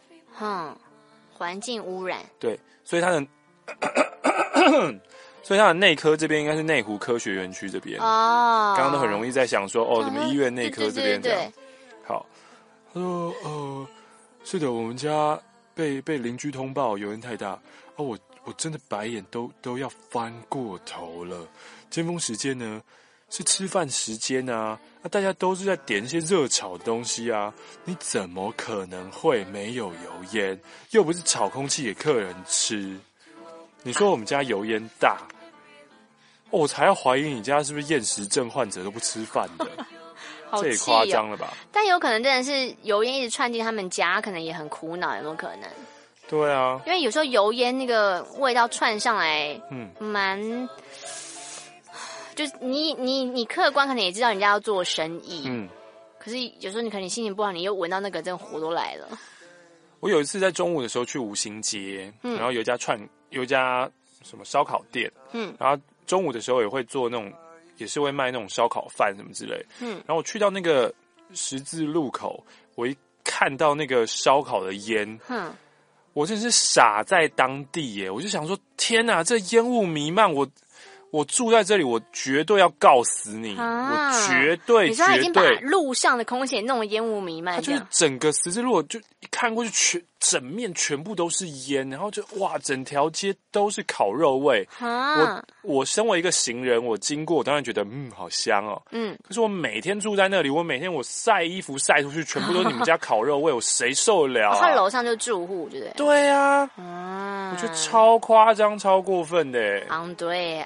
S7: 环境污染。
S8: 对，所以他的内科这边应该是内湖科学园区这边。刚刚都很容易在想说，怎么医院内科这边这样。好，他说是的，我们家被邻居通报油烟太大。我真的白眼都要翻过头了。尖峰时间呢是吃饭时间啊，大家都是在点一些热炒的东西啊，你怎么可能会没有油烟？又不是炒空气给客人吃。你说我们家油烟大，我才要怀疑你家是不是厌食症患者都不吃饭的。这也夸张了吧？
S7: 但有可能真的是油烟一直窜进他们家，可能也很苦恼，有没有可能？
S8: 对啊，
S7: 因为有时候油烟那个味道窜上来，就是你客观可能也知道人家要做生意，可是有时候你可能心情不好，你又闻到那个，真的火都来了。
S8: 我有一次在中午的时候去吴兴街，然后有一家什么烧烤店，然后中午的时候也会做那种，也是会卖那种烧烤饭什么之类，然后我去到那个十字路口，我一看到那个烧烤的烟，我真是傻在当地耶！我就想说，天哪，这烟雾弥漫，我住在这里，我绝对要告死你！我绝对，
S7: 你说他已经把路上的空气也弄得烟雾弥漫，
S8: 它就是整个十字路，就一看过去，整面全部都是烟，然后就哇，整条街都是烤肉味。我身为一个行人，我经过，我当然觉得好香哦。可是我每天住在那里，我每天我晒衣服晒出去，全部都是你们家烤肉味，我谁受得了啊？
S7: 他楼上就住户，对不对？
S8: 对啊，我觉得超夸张、超过分的。
S7: 对。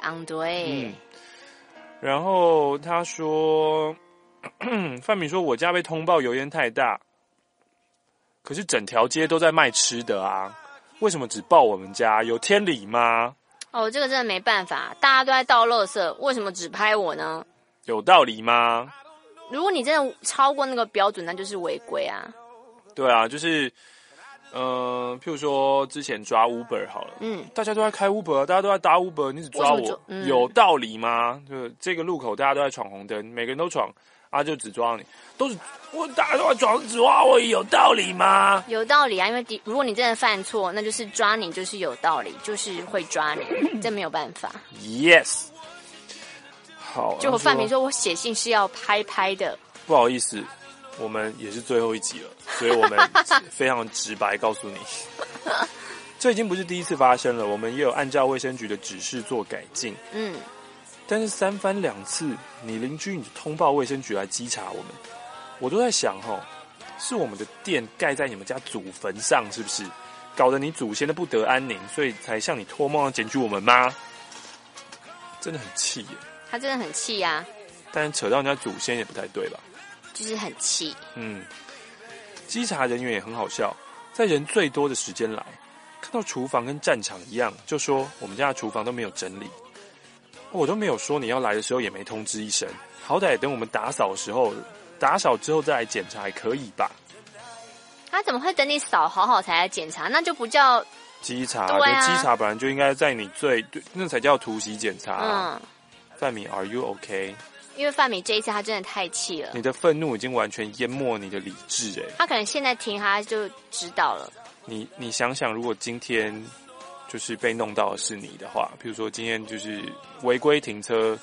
S8: 然后他说，范米说我家被通报油烟太大，可是整条街都在卖吃的啊，为什么只报我们家？有天理吗？
S7: 这个真的没办法，大家都在倒垃圾，为什么只拍我呢？
S8: 有道理吗？
S7: 如果你真的超过那个标准，那就是违规啊。
S8: 对啊，就是譬如说之前抓 Uber 好了，大家都在开 Uber， 大家都在搭 Uber， 你只抓我，有道理吗？就这个路口大家都在闯红灯，每个人都闯就只抓你，大家都在闯，只抓我，有道理吗？
S7: 有道理啊，因为如果你真的犯错，那就是抓你，就是有道理，就是会抓你，这没有办法。
S8: Yes， 好，
S7: 就我范明说，我写信是要拍的，
S8: 不好意思。我们也是最后一集了，所以我们非常直白告诉你，这已经不是第一次发生了，我们也有按照卫生局的指示做改进。但是3番2次，你邻居你通报卫生局来稽查我都在想是我们的店盖在你们家祖坟上，是不是？搞得你祖先都不得安宁，所以才向你托梦要检举我们吗？真的很气耶！
S7: 他真的很气啊！
S8: 但扯到人家祖先也不太对吧？
S7: 就是很气。
S8: 稽查人员也很好笑，在人最多的时间来，看到厨房跟战场一样，就说我们家的厨房都没有整理。我都没有说你要来的时候也没通知一声，好歹等我们打扫的时候，打扫之后再来检查还可以吧？
S7: 他怎么会等你扫好好才来检查？那就不叫
S8: 稽查。对啊，稽查本来就应该在你那才叫突袭检查。范米 ，Are you OK？
S7: 因为范米这一次他真的太气了，
S8: 你的愤怒已经完全淹没你的理智
S7: 他可能现在听他就知道了。
S8: 你想想，如果今天就是被弄到的是你的话，比如说今天就是违规停车，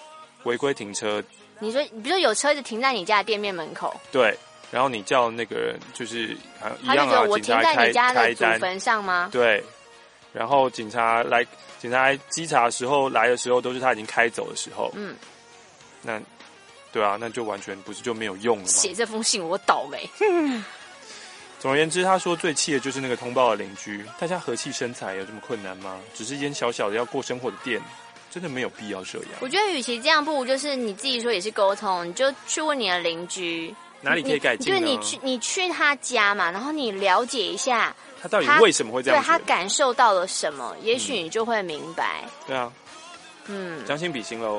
S7: 你说比如说有车子停在你家的店面门口，
S8: 对，然后你叫那个人就是一样
S7: 我停在你家的祖坟上吗？
S8: 对，然后警察来稽查的时候来的时候都是他已经开走的时候，那对啊，那就完全不是就没有用了吗？
S7: 写这封信我倒霉。
S8: 总而言之，他说最气的就是那个通报的邻居，大家和气生财有这么困难吗？只是一间小小的要过生活的店， 真的没有必要这样。
S7: 我觉得与其这样，不如就是你自己说也是沟通，你就去问你的邻居
S8: 哪里可以改进呢？
S7: 就是你去他家嘛，然后你了解一下
S8: 他到底为什么会这样，
S7: 对他感受到了什么，也许你就会明白。
S8: 对啊，将心比心喽。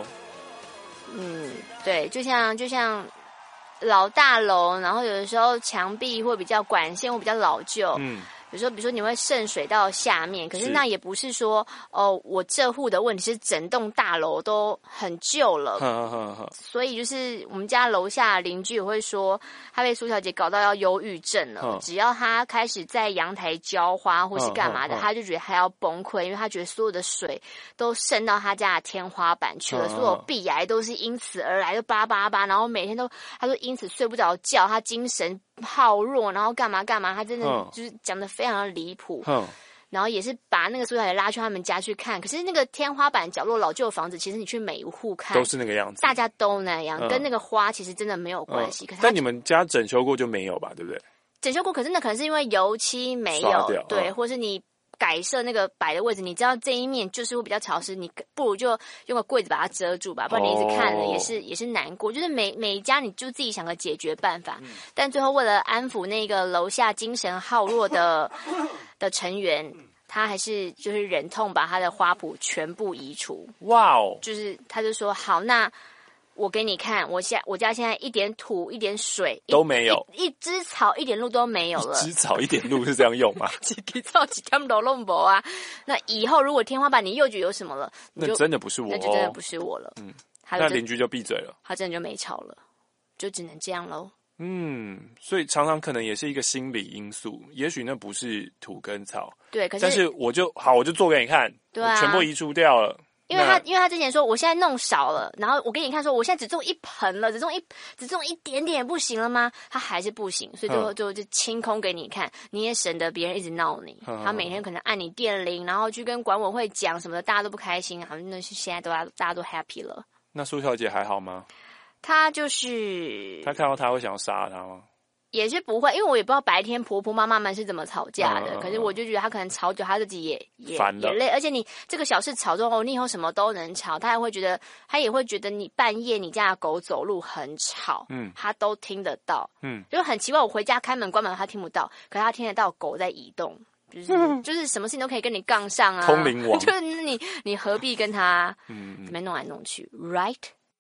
S7: 对，就像老大楼，然后有的时候墙壁会比较管线会比较老旧，有时候比如说你会渗水到下面，可是那也不是说我这户的问题，是整栋大楼都很旧了，所以就是我们家楼下邻居也会说，他被苏小姐搞到要忧郁症了，只要他开始在阳台浇花或是干嘛的，他就觉得他要崩溃，因为他觉得所有的水都渗到他家的天花板去了，所有壁癌都是因此而来，就叭叭叭，然后每天都他说因此睡不着觉，他精神好弱，然后干嘛干嘛，他真的就是讲得非常的离谱。然后也是把那个苏小姐拉去他们家去看，可是那个天花板角落老旧房子，其实你去每一户看
S8: 都是那个样子，
S7: 大家都那样，跟那个花其实真的没有关系。可是
S8: 但你们家整修过就没有吧？对不对？
S7: 整修过，可是那可能是因为油漆没有，对，或是你改设那个摆的位置，你知道这一面就是会比较潮湿，你不如就用个柜子把它遮住吧，不然你一直看了也是难过。就是每一家你就自己想个解决办法，但最后为了安抚那个楼下精神好弱的成员，他还是就是忍痛把他的花圃全部移除。
S8: 哇哦！
S7: 就是他就说好，那我给你看，我家现在一点土一点水
S8: 都没有，
S7: 一枝草一点路都没有了。
S8: 一枝草一点路是这样用吗？
S7: 几枝草几条路都没有啊！那以后如果天花板你又觉得有什么了，
S8: 那真的不是我，
S7: 那就真的不是我了。
S8: 那邻居就闭嘴了，
S7: 他真的就没吵了，就只能这样喽。
S8: 所以常常可能也是一个心理因素，也许那不是土跟草，
S7: 对，可是
S8: 但是我就做给你看，
S7: 对啊，
S8: 我全部移除掉了。
S7: 因为他之前说我现在弄少了，然后我给你看说我现在只种一盆了，只种一点点不行了吗？他还是不行，所以就清空给你看，你也省得别人一直闹你。他每天可能按你电铃，然后去跟管委会讲什么的，大家都不开心，好像那现在大家都 happy 了。
S8: 那苏小姐还好吗？
S7: 她就是
S8: 她看到他会想要杀他吗？
S7: 也是不会，因为我也不知道白天婆婆妈妈们是怎么吵架的。可是我就觉得她可能吵久，她自己也累，而且你这个小事吵之后，你以后什么都能吵，她也会觉得你半夜你家的狗走路很吵，她都听得到，就很奇怪。我回家开门关门，她听不到，可是她听得到狗在移动，就是什么事情都可以跟你杠上啊，
S8: 通灵王，
S7: 就是你何必跟她怎么弄来弄去 ，right？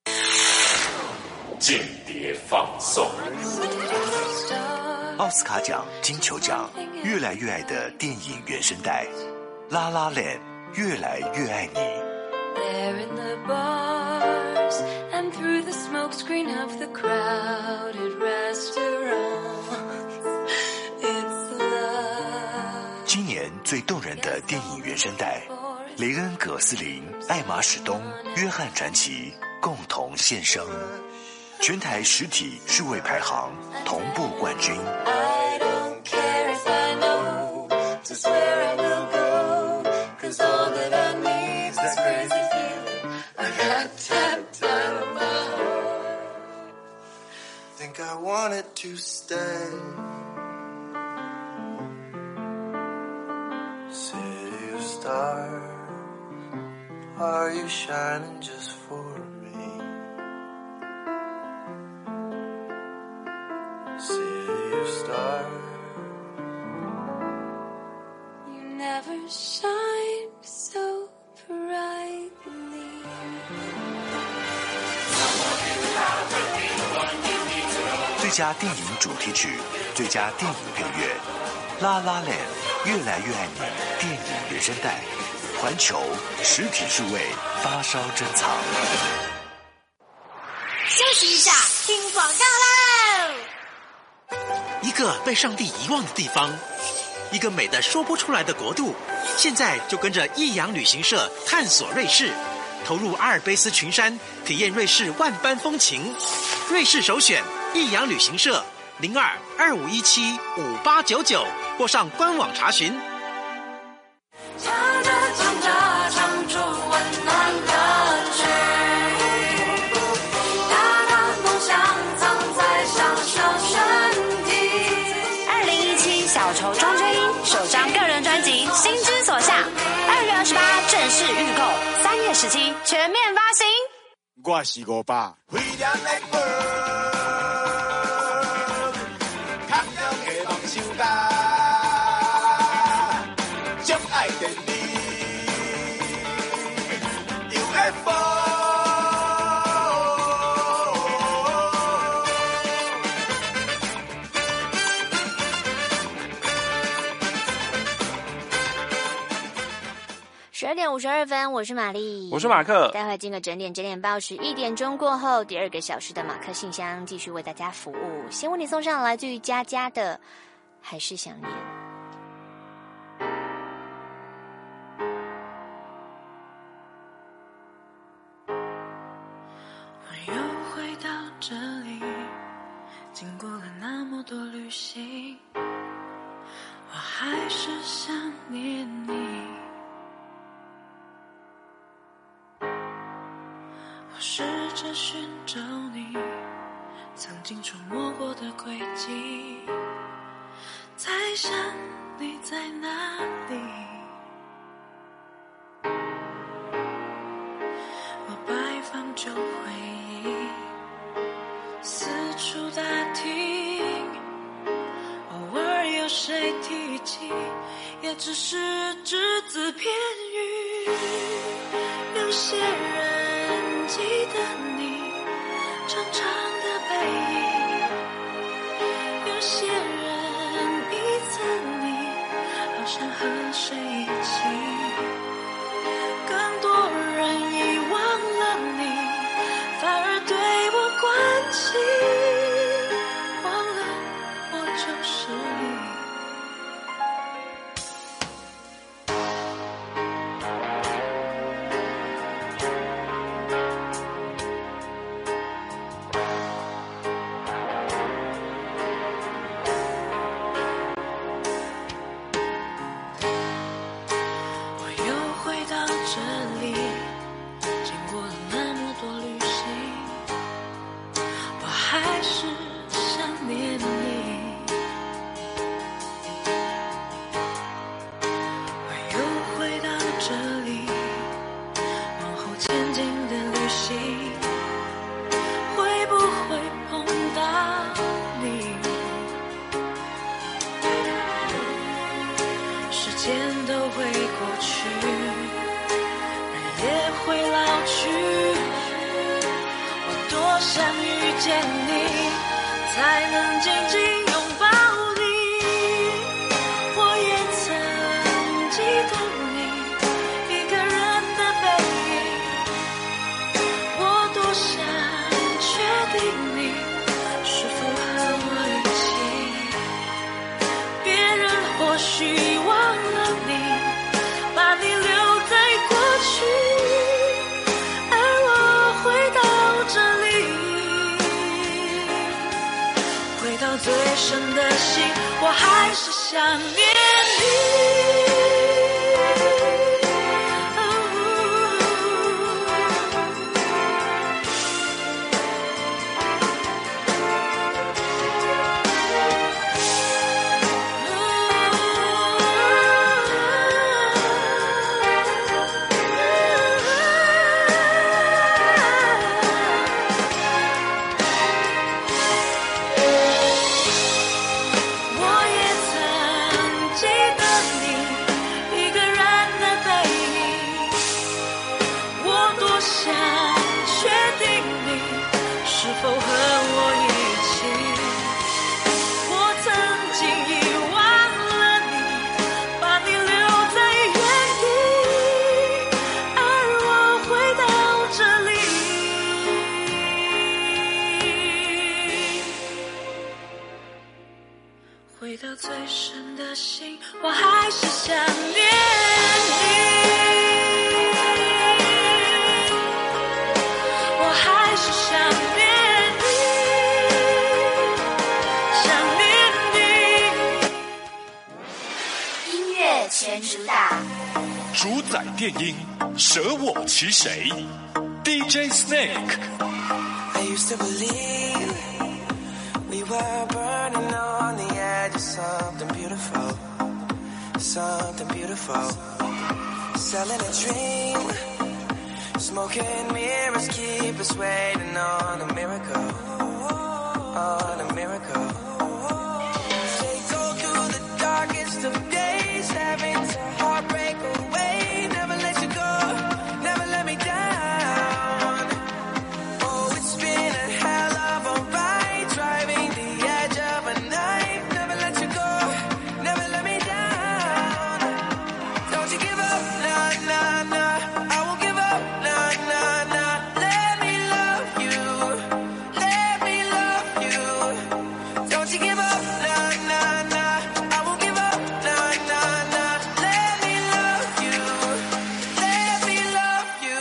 S3: 间谍放送。奥斯卡奖、金球奖，越来越爱的电影原声带，《La La Land》越来越爱你。
S6: There in the bars and through the smoke screen of the crowded restaurants, it's love.
S3: 今年最动人的电影原声带，雷恩·葛斯林、艾玛·史东、约翰·传奇共同献声。全台实体数位排行同步冠军。
S6: I don't care if I know just where I will go, 'cause all that I need is this crazy feeling I got tapped out of my heart. Think I wanted to stay. City of stars, are you shining just for City of stars, you never shine so brightly.
S3: 最佳电影主题曲、最佳电影配乐，《La La Land》越来越爱你电影原声带，环球实体数位发烧珍藏。
S7: 休息一下，听广告喽。
S11: 一个被上帝遗忘的地方，一个美的说不出来的国度。现在就跟着易阳旅行社探索瑞士，投入阿尔卑斯群山，体验瑞士万般风情。瑞士首选易阳旅行社02-2517-5899，或上官网查询。
S6: 唱着唱着唱出温暖的曲，大大梦想藏在小小身体。
S10: 2017小丑庄鵑首张个人专辑《心之所向》，2月28正式预购，3月 17全面发行。
S14: 我是500。
S7: 12点52分，我是玛丽，
S8: 我是马克。
S7: 待会进个整点报11点钟过后，第2个小时的马克信箱继续为大家服务。先为你送上来自于佳佳的《还是想念》。
S6: 我又回到这里，经过了那么多旅行，我还是想念你。我试着寻找你曾经触摸过的轨迹，在想你在哪里。我摆放旧回忆，四处打听，偶尔有谁提起，也只是只字片语。有些人记得你长长的背影，有些人一曾你好像和谁一起，更多人遗忘了你，反而对我关心，忘了我就是你。最深的心，我还是想念你。回到最深的心，我还是想念你，我还是想念你，想念你。
S10: 音乐全主打，
S4: 主宰电音，舍我其谁 ？DJ Snake。I used to believe we were burning on the edge of something beautiful, something beautiful. Selling a dream,
S9: Smoke and mirrors keep us waiting on a miracle, on a miracle. They go through the darkest of days, having to heartbreak away. Never let you go, never let me down. Oh, it's been a hell of a ride, driving the edge of a knife. Never let you go, never let me down. Don't you give up, nah, nah, nah. I won't give up, nah, nah, nah. Let me love you, let me love you. Don't you give up, nah, nah, nah. I won't give up, nah, nah, nah. Let me love you, let me love you.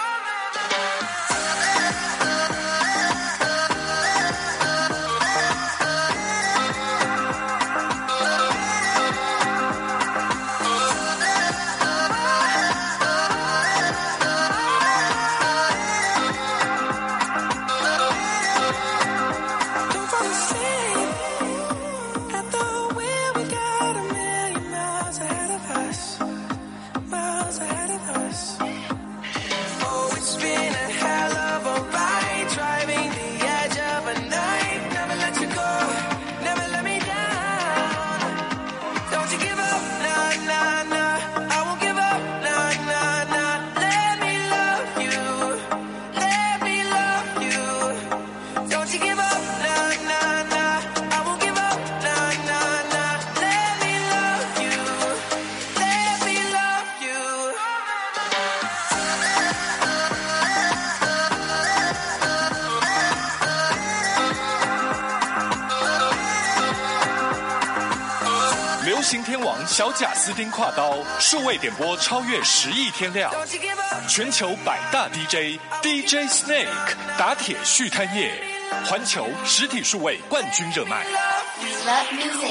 S4: 流行天王小贾斯汀挎刀，数位点播超越10亿天量，全球100大 DJ Snake 打铁续摊业，环球实体数位冠军热卖。
S2: Love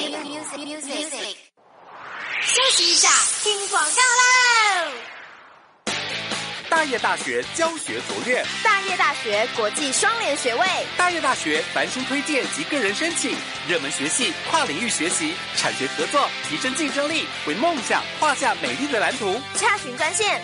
S2: music。休息一下，听广告喽。
S15: 大业大学教学卓越，
S16: 大业大学国际双联学位，
S15: 大业大学繁星推荐及个人申请，热门学系跨领域学习，产学合作，提升竞争力，为梦想画下美丽的蓝图。
S16: 洽询专线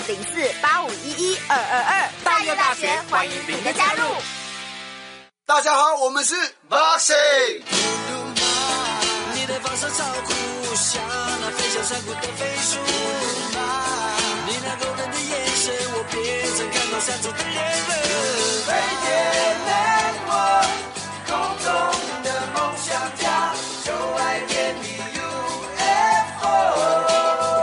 S16: 0485112222，大业大学欢迎您的加入。
S17: 大家好，我们是 Boxing。
S9: 你的放手超酷，像那飞翔山谷的飞鼠。你那勾人的眼神，我变成看到山中的恋人。飞碟难过，空中的梦想家，就爱点你 UFO。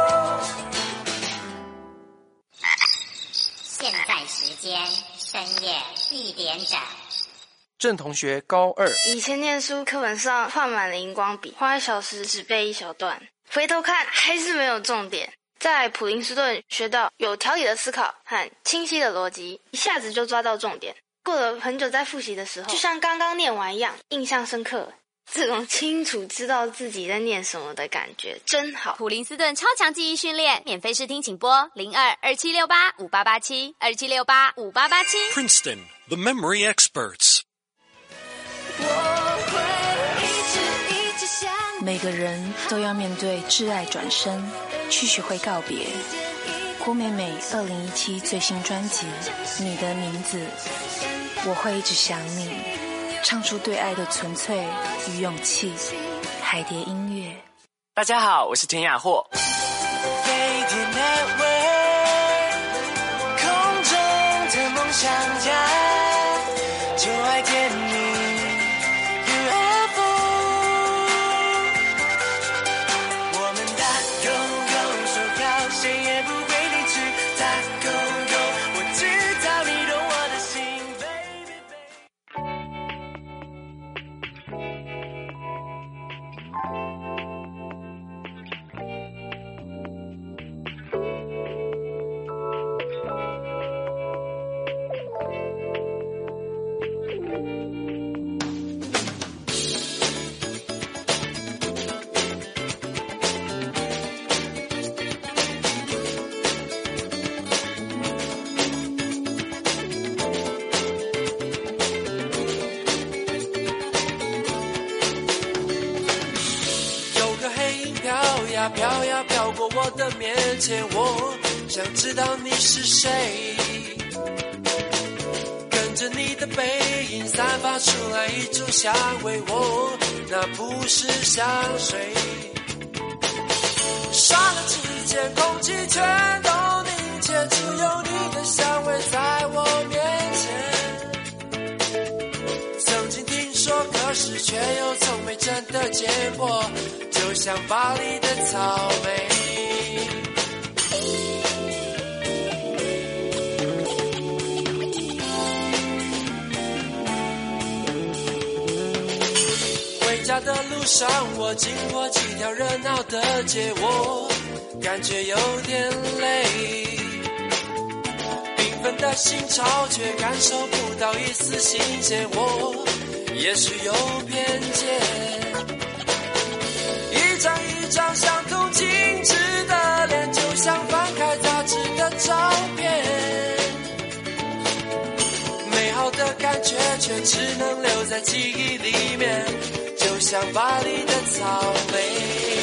S2: 现在时间深夜1点整。
S18: 郑同学高2，
S19: 以前念书课本上画满了荧光笔，花1小时只背一小段，回头看还是没有重点。在普林斯顿学到有条理的思考和清晰的逻辑，一下子就抓到重点。过了很久在复习的时候，就像刚刚念完一样，印象深刻。这种清楚知道自己在念什么的感觉真好。
S10: 普林斯顿超强记忆训练，免费试听请拨0227685887 27685887。
S20: Princeton, the memory experts。
S21: 每个人都要面对挚爱转身，去学会告别。郭美美2017最新专辑《你的名字》，我会一直想你，唱出对爱的纯粹与勇气。海蝶音乐。
S18: 大家好，我是田雅霍。
S9: 飞碟那位，空中的梦想家，就爱甜蜜。飘呀飘过我的面前，我想知道你是谁。
S1: 的背影散发出来一种香味，那不是香水。刹那之间，空气全都凝结，只有你的香味在我面前。曾经听说，可是却又从没真的见过，就像巴黎的草莓。回家的路上，我经过几条热闹的街，我感觉有点累。缤纷的心潮，却感受不到一丝新鲜，我也许有偏见。一张一张相同精致的脸，就像翻开杂志的照片，美好的感觉却只能留在记忆里面，就像巴黎的草莓。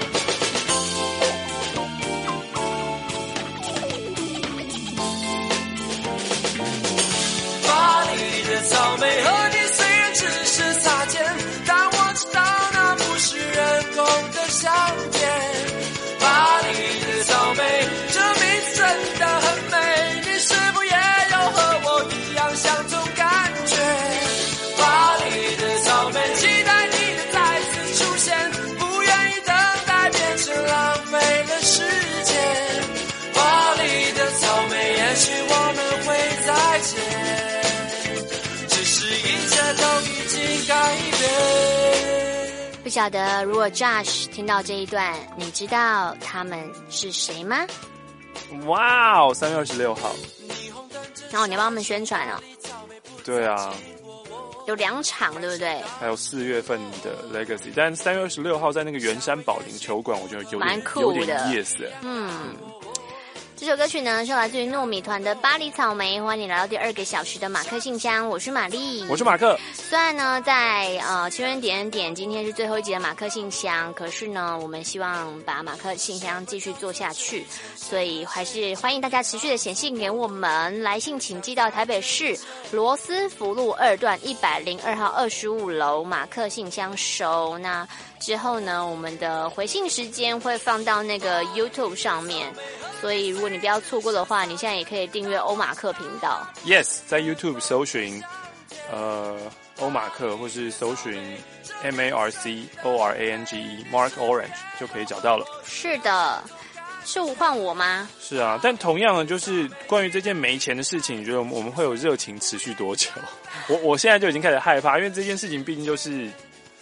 S1: 巴黎的草莓和你虽然只是擦肩，但我知道那不是人工的相见。巴黎的草莓，这名字真的很美，你是否也有和我一样相同感觉？巴黎的草莓，期待你的再次出现，不愿意等待变成浪费了时间。巴黎的草莓，也许我们会再见，只是一切都已经改变。
S7: 不晓得如果 Josh 听到这一段，你知道他们是谁吗？
S8: 哇哦，3月26号。
S7: 然后你要帮他们宣传哦。
S8: 对啊。
S7: 有2场，对不对？
S8: 还有4月份的 Legacy， 但3月26号在那个圆山保龄球馆，我觉得有
S7: 蛮酷的，
S8: 有点意思。
S7: 这首歌曲呢是来自于糯米团的《巴黎草莓》，欢迎你来到第2个小时的马克信箱，我是玛丽，
S8: 我是马克。
S7: 虽然呢在情人点今天是最后一集的马克信箱，可是呢我们希望把马克信箱继续做下去，所以还是欢迎大家持续的写信给我们，来信请寄到台北市罗斯福路2段102号25楼马克信箱收。那之后呢我们的回信时间会放到那个 YouTube 上面，所以如果你不要错过的话，你现在也可以订阅欧马克频道。
S8: Yes， 在 YouTube 搜寻欧马克，或是搜寻 MARCORANGE Mark Orange 就可以找到了。
S7: 是的，是换我吗？
S8: 是啊，但同样的就是关于这件没钱的事情，你觉得我们会有热情持续多久？我现在就已经开始害怕，因为这件事情毕竟就是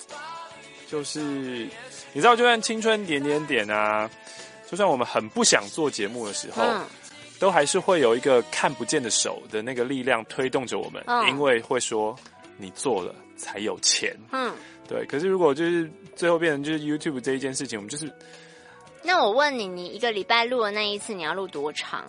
S8: 你知道，就算青春点点点啊，就算我们很不想做节目的时候，都还是会有一个看不见的手的那个力量推动着我们，因为会说你做了才有钱。对。可是如果就是最后变成就是 YouTube 这一件事情，我们就是……
S7: 那我问你，你一个礼拜录的那一次，你要录多长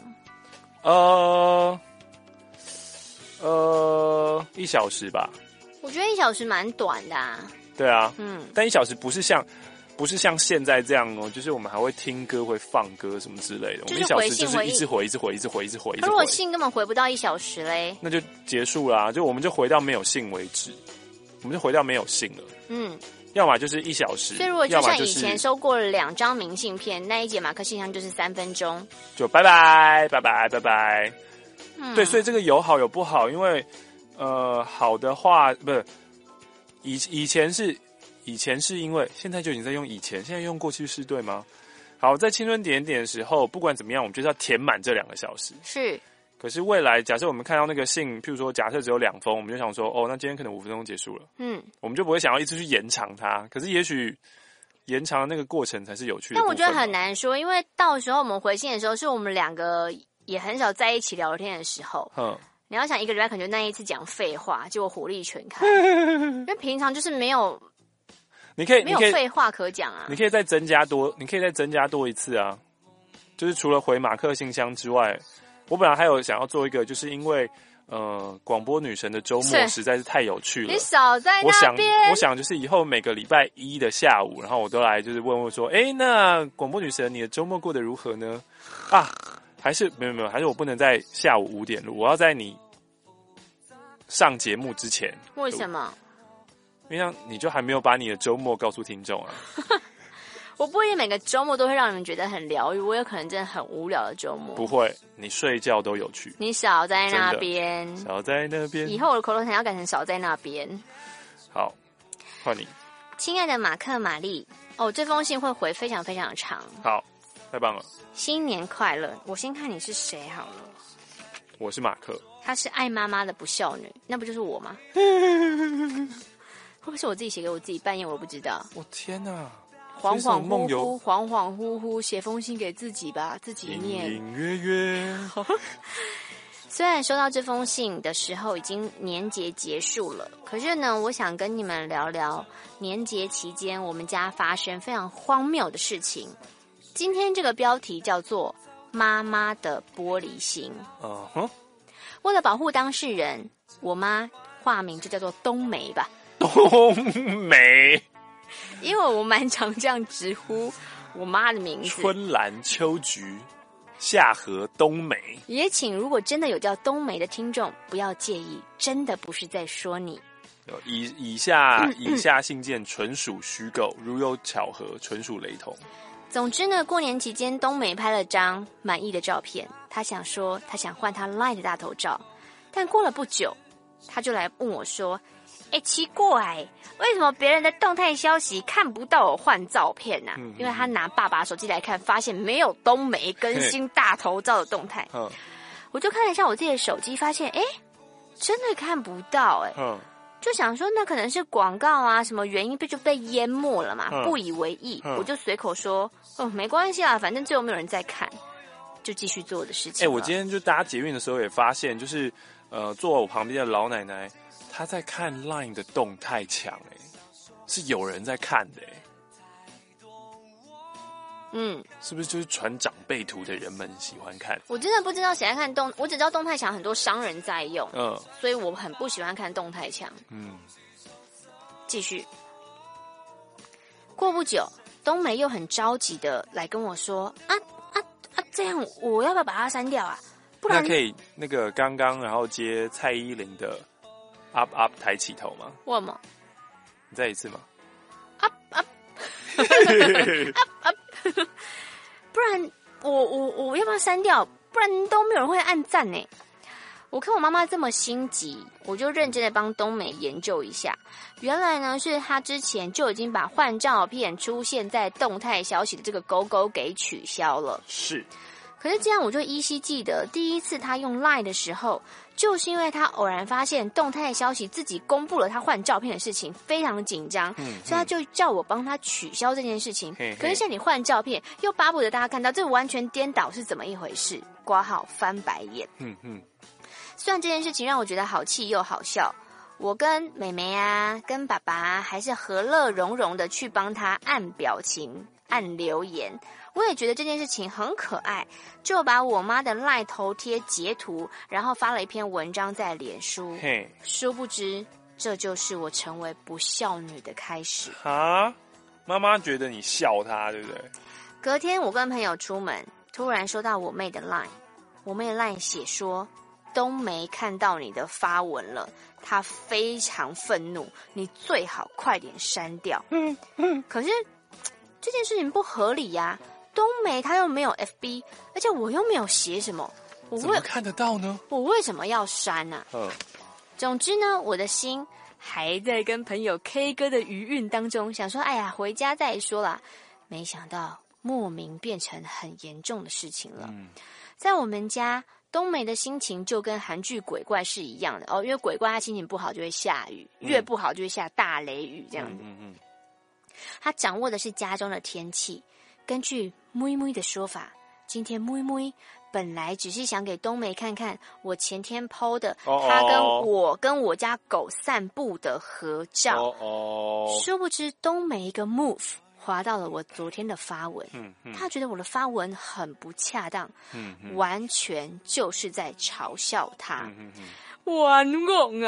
S8: ？1小时吧。
S7: 我觉得1小时蛮短的啊。
S8: 对啊，但1小时不是像现在这样哦，就是我们还会听歌、会放歌什么之类的。我们1小时就是一直回。
S7: 如果信根本回不到1小时嘞，
S8: 那就结束啦，就我们就回到没有信为止，我们就回到没有信了。要么就是1小时，
S7: 所以如果就像以前收过了2张明信片，那一节马克信箱就是3分钟，
S8: 就拜拜。对，所以这个有好有不好，因为好的话不是。以前是因为现在就已经在用以前，现在用过去式，对吗？好，在青春点点的时候，不管怎么样，我们就是要填满这2个小时。
S7: 是。
S8: 可是未来，假设我们看到那个信，譬如说，假设只有2封，我们就想说，那今天可能5分钟结束了。我们就不会想要一直去延长它。可是也许延长的那个过程才是有趣的。
S7: 但我觉得很难说，因为到时候我们回信的时候，是我们2个也很少在一起聊天的时候。你要想1个礼拜可能就那一次讲废话，结果火力全开，因为平常就是没有废话可讲啊。
S8: 你可以再增加多一次啊，就是除了回马克信箱之外，我本来还有想要做一个，就是因为广播女神的周末实在是太有趣了。
S7: 你少在那边。
S8: 我想就是以后每个礼拜1的下午，然后我都来就是问说，那广播女神你的周末过得如何呢？还是没有，还是我不能在下午5点录，我要在你上节目之前。
S7: 为什么？
S8: 因为这样你就还没有把你的周末告诉听众啊。
S7: 我不一定每个周末都会让人觉得很疗愈，我有可能真的很无聊的周末。
S8: 不会，你睡觉都有趣。
S7: 你少在那边，
S8: 少在那边。
S7: 以后我的口头禅要改成少在那边。
S8: 好，换你。
S7: 亲爱的马克玛丽，这封信会回非常非常长。
S8: 好，太棒了。新
S7: 年快乐！我先看你是谁好了。
S8: 我是马克。
S7: 她是爱妈妈的不孝女，那不就是我吗？会不会是我自己写给我自己，半夜我都不知道？
S8: 我天哪！
S7: 恍恍惚惚写封信给自己吧，自己念。
S8: 隐隐约约。
S7: 虽然收到这封信的时候已经年节结束了，可是呢，我想跟你们聊聊年节期间我们家发生非常荒谬的事情。今天这个标题叫做“妈妈的玻璃心”。为了保护当事人，我妈化名就叫做冬梅吧。
S8: 冬梅。
S7: 因为我蛮常这样直呼我妈的名字，
S8: 春兰秋菊夏荷冬梅。
S7: 也请如果真的有叫冬梅的听众不要介意，真的不是在说你。
S8: 以下信件纯属虚构，如有巧合纯属雷同。
S7: 总之呢，过年期间冬梅拍了张满意的照片，她想说她想换她 LINE 的大头照，但过了不久她就来问我说，奇怪，为什么别人的动态消息看不到我换照片啊？因为他拿爸爸手机来看，发现没有冬梅更新大头照的动态。我就看了一下我自己的手机，发现真的看不到就想说那可能是广告啊，什么原因就被淹没了嘛，不以为意。我就随口说没关系啊，反正最后没有人在看，就继续做我的事情。
S8: 我今天就搭捷运的时候也发现，就是坐我旁边的老奶奶。他在看 LINE 的动态墙，是有人在看的，是不是就是传长辈图的人们喜欢看？
S7: 我真的不知道谁在看我只知道动态墙很多商人在用，所以我很不喜欢看动态墙。继续。过不久，冬梅又很着急的来跟我说，这样我要不要把它删掉啊？不然
S8: 那可以那个刚刚然后接蔡依林的。up up 抬起头吗？
S7: 为什么？
S8: 你再一次吗
S7: ？up up up up， 不然我要不要删掉？不然都没有人会按赞呢。我看我妈妈这么心急，我就认真的帮冬梅研究一下。原来呢，是她之前就已经把换照片出现在动态消息的这个勾勾给取消了。
S8: 是。
S7: 可是这样我就依稀记得，第一次他用 LINE 的时候，就是因为他偶然发现动态消息自己公布了他换照片的事情，非常紧张，所以他就叫我帮他取消这件事情。可是像你换照片，又巴不得大家看到，这完全颠倒是怎么一回事？括号翻白眼。虽然这件事情让我觉得好气又好笑，我跟妹妹啊，跟爸爸啊，还是和乐融融的去帮他按表情、按留言。我也觉得这件事情很可爱，就把我妈的 LINE 头贴截图，然后发了一篇文章在脸书。殊不知，这就是我成为不孝女的开始。
S8: 妈妈觉得你笑她，对不对？
S7: 隔天我跟朋友出门，突然收到我妹的 LINE， 我妹的 LINE 写说，冬梅看到你的发文了，她非常愤怒，你最好快点删掉。可是这件事情不合理呀。冬梅她又没有 FB， 而且我又没有写什么，
S8: 怎么看得到呢？
S7: 我为什么要删呢？总之呢，我的心还在跟朋友 K 歌的余韵当中，想说，回家再说啦。没想到莫名变成很严重的事情了。在我们家，冬梅的心情就跟韩剧鬼怪是一样的因为鬼怪他心情不好就会下雨，越不好就会下大雷雨这样子。他掌握的是家中的天气。根据妹妹的说法，今天妹妹本来只是想给冬梅看看我前天 PO 的她跟我家狗散步的合照。殊不知冬梅一个 move 滑到了我昨天的发文，她觉得我的发文很不恰当，完全就是在嘲笑她。玩我啊！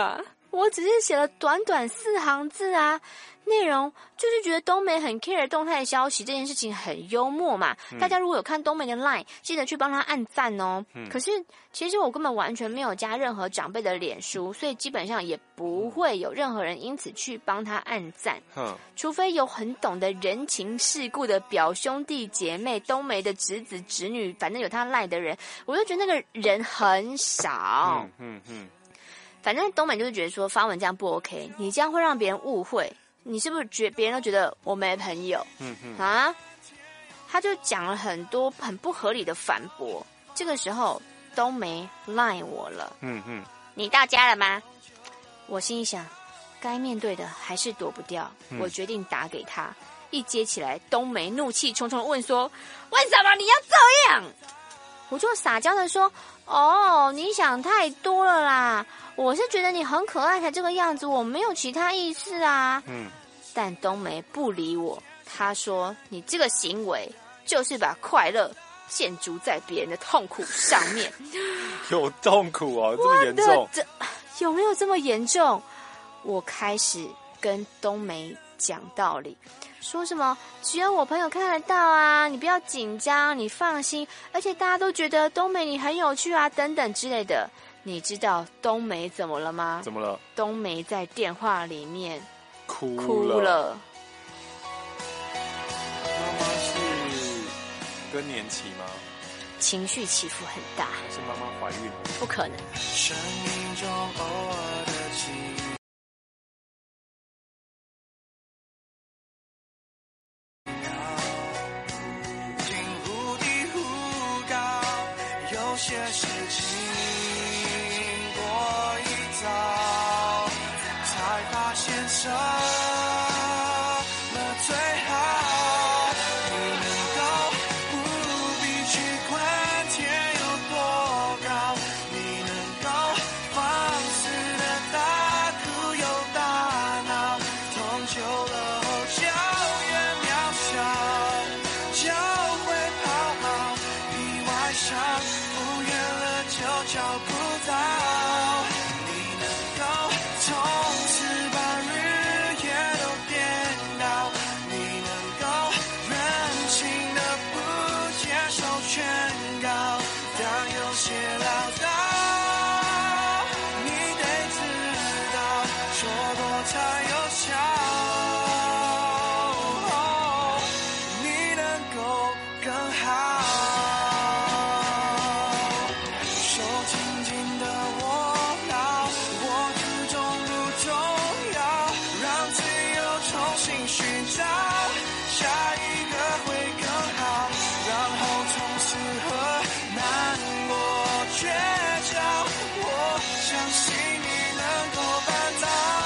S7: 我只是写了短短4行字啊，内容就是觉得东美很 care 动态消息这件事情很幽默嘛。大家如果有看东美的 LINE， 记得去帮他按赞哦。可是其实我根本完全没有加任何长辈的脸书，所以基本上也不会有任何人因此去帮他按赞。除非有很懂得人情世故的表兄弟姐妹、东美的侄子侄女，反正有他 LINE 的人，我就觉得那个人很少。反正东美就是觉得说发文这样不 OK， 你这样会让别人误会，你是不是别人都觉得我没朋友？啊，他就讲了很多很不合理的反驳。这个时候东美 line 我了，你到家了吗？我心里想，该面对的还是躲不掉，我决定打给他。一接起来，东美怒气冲冲地问说：“为什么你要这样？”我就撒娇的说：“哦，你想太多了啦。我是觉得你很可爱才这个样子，我没有其他意思啊。”但冬梅不理我，她说：“你这个行为就是把快乐建筑在别人的痛苦上面。”
S8: 有痛苦哦，这么严重？
S7: 有没有这么严重？我开始跟冬梅讲道理，说什么只有我朋友看得到啊，你不要紧张，你放心，而且大家都觉得冬梅你很有趣啊，等等之类的。你知道冬梅怎么了吗？
S8: 怎么了？冬
S7: 梅在电话里面
S8: 哭
S7: 了。
S8: 妈妈是更年期吗？
S7: 情绪起伏很大。
S8: 还是妈妈怀孕？
S7: 不可能。
S9: 生命中偶尔的记忆，有些事情过一遭，才发现什么最好。你能够不必去管天有多高，你能够放肆的大哭又大闹，痛久了后就越渺小，就会跑好，意外伤复原了就叫枯燥。你能够从此把日夜都颠倒，你能够任性的不接受劝告，但有些唠叨你得知道，说多才有效。你能够更好，手紧紧的握牢，握住重不重要，让自由重新寻找，下一个会更好，然后从此和难过绝交。我相信你能够办到。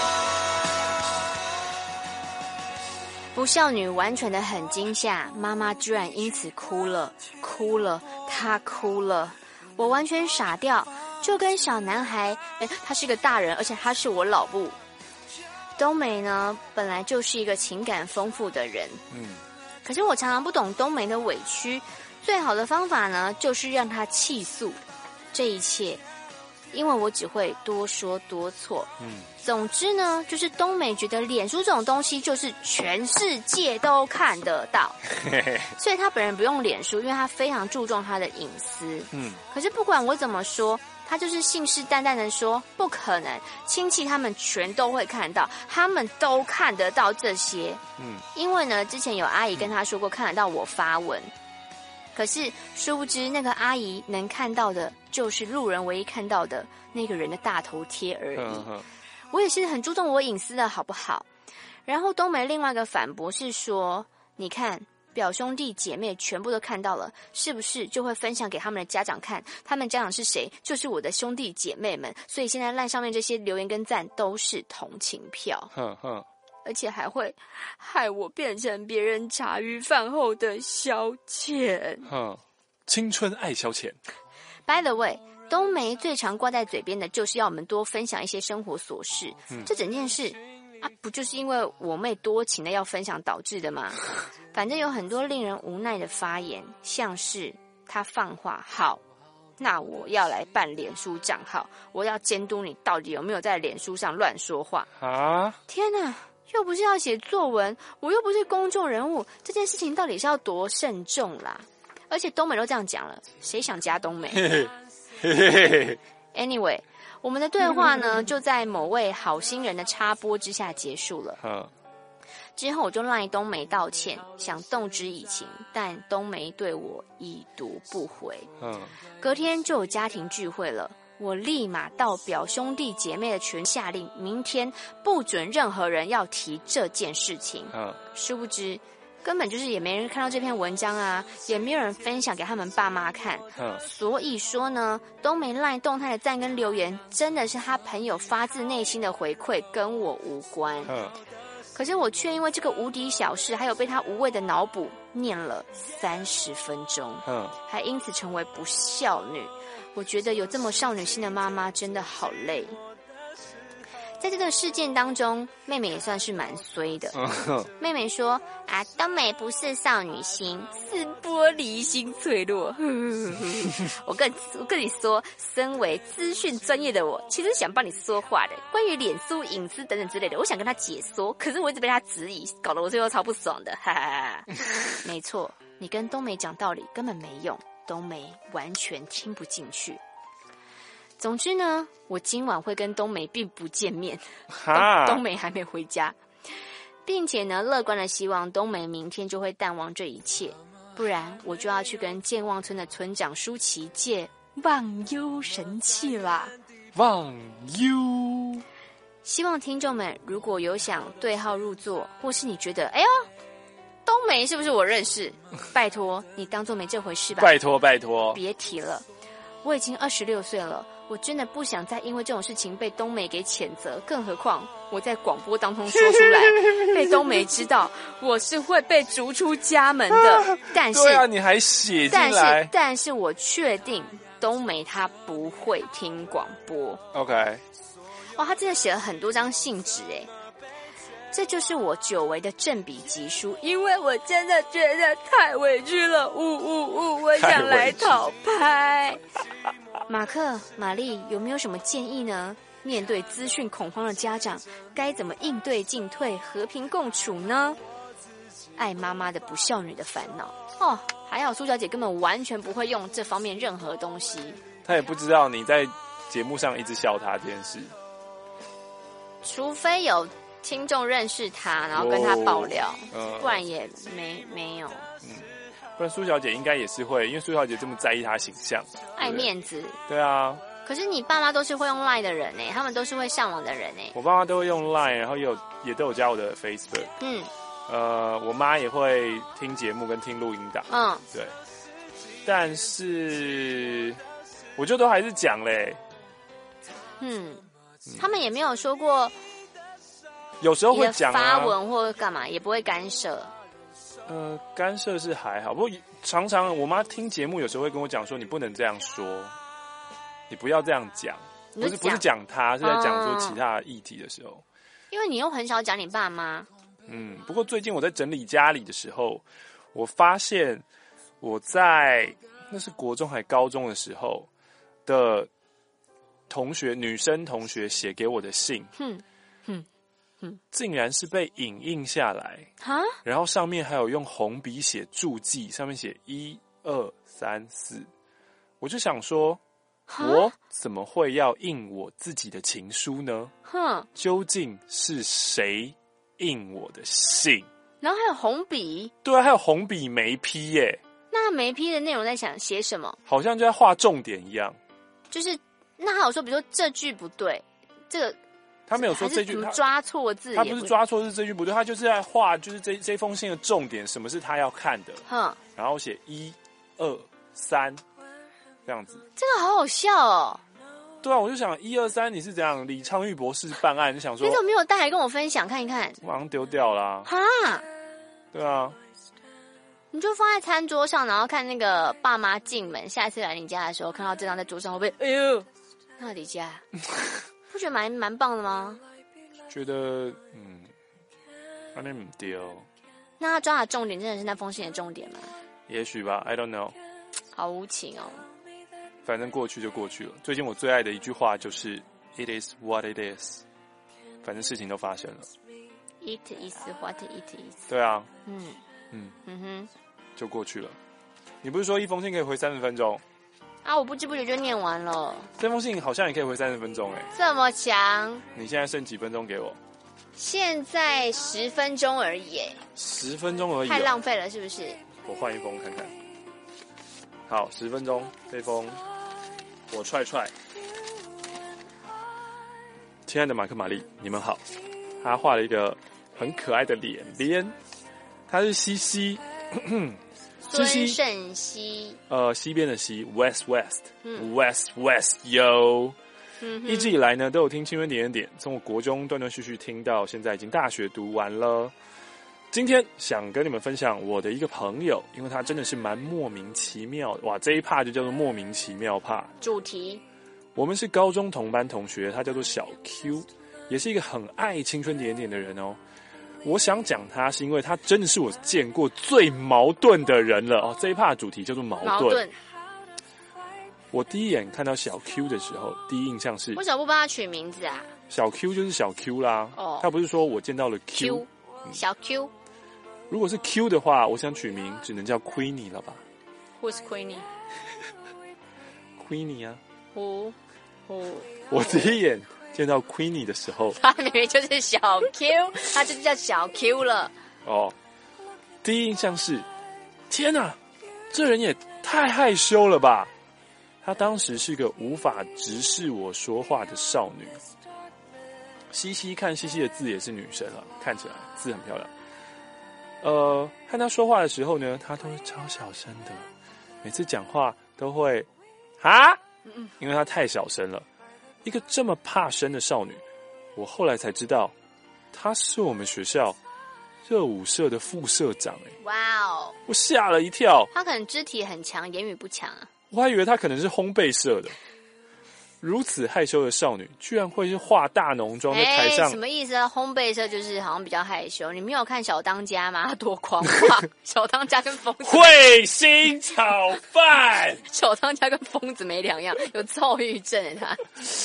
S7: 不孝女完全的很惊吓，妈妈居然因此哭了，她哭了，我完全傻掉，就跟小男孩，他是个大人，而且他是我老布。冬梅呢，本来就是一个情感丰富的人，可是我常常不懂冬梅的委屈，最好的方法呢，就是让她气诉这一切，因为我只会多说多错。总之呢，就是冬梅觉得脸书这种东西就是全世界都看得到，所以她本人不用脸书，因为她非常注重她的隐私。可是不管我怎么说，她就是信誓旦旦的说不可能，亲戚他们全都会看到，他们都看得到这些。因为呢，之前有阿姨跟她说过看得到我发文，可是殊不知那个阿姨能看到的就是路人唯一看到的那个人的大头贴而已。我也是很注重我隐私的好不好？然后冬梅另外一个反驳是说，你看表兄弟姐妹全部都看到了，是不是就会分享给他们的家长看？他们家长是谁？就是我的兄弟姐妹们，所以现在LINE上面这些留言跟赞都是同情票。而且还会害我变成别人茶余饭后的消遣。
S8: 青春爱消遣。
S7: By the way，冬梅最常挂在嘴边的就是要我们多分享一些生活琐事。这整件事啊，不就是因为我妹多情的要分享导致的吗？反正有很多令人无奈的发言，像是她放话好， 那我要来办脸书账号，我要监督你到底有没有在脸书上乱说话
S8: 啊！
S7: 天哪，又不是要写作文，我又不是公众人物，这件事情到底是要多慎重啦？而且东美都这样讲了，谁想加东美？Anyway， 我们的对话呢，就在某位好心人的插播之下结束了。之后我就赖东梅道歉，想动之以情，但东梅对我已读不回。隔天就有家庭聚会了，我立马到表兄弟姐妹的群下令，明天不准任何人要提这件事情。殊不知根本就是也没人看到这篇文章啊，也没有人分享给他们爸妈看。所以说呢，东梅赖动态的赞跟留言真的是他朋友发自内心的回馈，跟我无关。可是我却因为这个无敌小事，还有被他无谓的脑补，念了30分钟，还因此成为不孝女。我觉得有这么少女心的妈妈真的好累。在这个事件当中，妹妹也算是蛮衰的。妹妹说啊，东美不是少女心，是玻璃心脆弱。我跟你说，身为资讯专业的我，其实想帮你说话的。关于脸书隐私等等之类的，我想跟他解说，可是我一直被他质疑，搞得我最后超不爽的。哈哈哈。没错，你跟东美讲道理根本没用，东美完全听不进去。总之呢，我今晚会跟冬梅并不见面，冬梅还没回家，并且呢，乐观的希望冬梅明天就会淡忘这一切，不然我就要去跟健忘村的村长舒淇借忘忧神器啦。
S8: 忘忧。
S7: 希望听众们如果有想对号入座，或是你觉得哎呦冬梅是不是我认识，拜托你当作没这回事吧。
S8: 拜托拜托，
S7: 别提了，我已经26岁了，我真的不想再因为这种事情被冬梅给谴责，更何况我在广播当中说出来，被冬梅知道，我是会被逐出家门的。但是，
S8: 对啊，你还写进来。
S7: 但是我确定冬梅她不会听广播。
S8: OK，
S7: 哇，她真的写了很多张信纸哎。这就是我久违的正笔疾书，因为我真的觉得太委屈了，我想来讨拍。马克、玛丽有没有什么建议呢？面对资讯恐慌的家长，该怎么应对进退、和平共处呢？爱妈妈的不孝女的烦恼哦，还好苏小姐根本完全不会用这方面任何东西。
S8: 她也不知道你在节目上一直笑她这件事，
S7: 除非有听众认识他，然后跟他爆料，不然也没有。
S8: 不然苏小姐应该也是会，因为苏小姐这么在意她形象，
S7: 爱面子。
S8: 对啊。
S7: 可是你爸妈都是会用 LINE 的人他们都是会上网的人
S8: 我爸妈都会用 LINE， 然后也都有加我的 Facebook。我妈也会听节目跟听录音档。对。但是我就都还是讲嘞。
S7: 他们也没有说过。
S8: 有时候会讲
S7: 发文或干嘛，也不会干涉。
S8: 干涉是还好，不过常常我妈听节目，有时候会跟我讲说：“你不能这样说，你不要这样讲。”不是讲他，是在讲说其他议题的时候。
S7: 因为你又很少讲你爸妈。
S8: 不过最近我在整理家里的时候，我发现我在那是国中还高中的时候的女生同学写给我的信。竟然是被影印下来，然后上面还有用红笔写注记，上面写1、2、3、4。我就想说，我怎么会要印我自己的情书呢？究竟是谁印我的信？
S7: 然后还有红笔？
S8: 对啊，还有红笔眉批耶。
S7: 那眉批的内容在想写什么？
S8: 好像就在画重点一样。
S7: 就是那还有说，比如说这句不对，这个。
S8: 他没有说这句
S7: 抓错字，
S8: 他不是抓错字，这句不对，他就是在画，就是这封信的重点，什么是他要看的，然后写1、2、3这样子。
S7: 这个好好笑哦。
S8: 对啊，我就想1、2、3，你是怎样？李昌钰博士办案，就想说
S7: 你怎么没有带来跟我分享看一看？
S8: 我好像丢掉啦。对啊，
S7: 你就放在餐桌上，然后看那个爸妈进门，下一次来你家的时候，看到这张在桌上，会不会哎呦，那你家？不觉得蛮棒的吗？
S8: 觉得那不丢。
S7: 那他抓的重点真的是那封信的重点吗？
S8: 也许吧 ，I don't know。
S7: 好无情哦。
S8: 反正过去就过去了。最近我最爱的一句话就是 "It is what it is"， 反正事情都发生了。
S7: It is what it is。
S8: 对啊，就过去了。你不是说一封信可以回30分钟？
S7: 啊，我不知不觉就念完了。
S8: 这封信好像也可以回30分钟哎，
S7: 这么强！
S8: 你现在剩几分钟给我？
S7: 现在10分钟而已
S8: ，10分钟而已，
S7: 太浪费了是不是？
S8: 我换一封看看。好，10分钟，这封我踹。亲爱的马克玛丽，你们好。他画了一个很可爱的脸脸，他是西西。
S7: 孙胜熙，
S8: 西边的西 ，West， yo。一直以来呢，都有听青春点点点，从我国中断断续续听到现在已经大学读完了。今天想跟你们分享我的一个朋友，因为他真的是蛮莫名其妙的，哇，这一趴就叫做莫名其妙趴。
S7: 主题，
S8: 我们是高中同班同学，他叫做小 Q， 也是一个很爱青春点点的人哦。我想讲他是因为他真的是我见过最矛盾的人了哦。这一趴的主题叫做矛盾。我第一眼看到小 Q 的时候，第一印象是
S7: 为什么不帮他取名字啊？
S8: 小 Q 就是小 Q 啦。他不是说我见到了 Q，
S7: 小 Q。
S8: 如果是 Q 的话，我想取名只能叫 Queenie 了吧
S7: ？Who's Queenie？
S8: Queenie 啊。
S7: Who？
S8: 我第一眼见到 Queenie 的时候，
S7: 他明明就是小 Q， 他就叫小 Q 了。
S8: 第一印象是，天哪，这人也太害羞了吧！她当时是个无法直视我说话的少女。西西看西西的字也是女生啊，看起来字很漂亮。和她说话的时候呢，她都是超小声的，每次讲话都会因为她太小声了。一个这么怕生的少女，我后来才知道，她是我们学校热舞社的副社长。
S7: 哇哦！
S8: 我吓了一跳。
S7: 她可能肢体很强，言语不强啊。
S8: 我还以为她可能是烘焙社的。如此害羞的少女，居然会是化大浓妆在台上。
S7: 什么意思啊？烘焙社就是好像比较害羞。你没有看小当家吗？他多狂妄！小当家跟疯子
S8: 彗星炒饭，
S7: 小当家跟疯子没两样，有躁郁症他。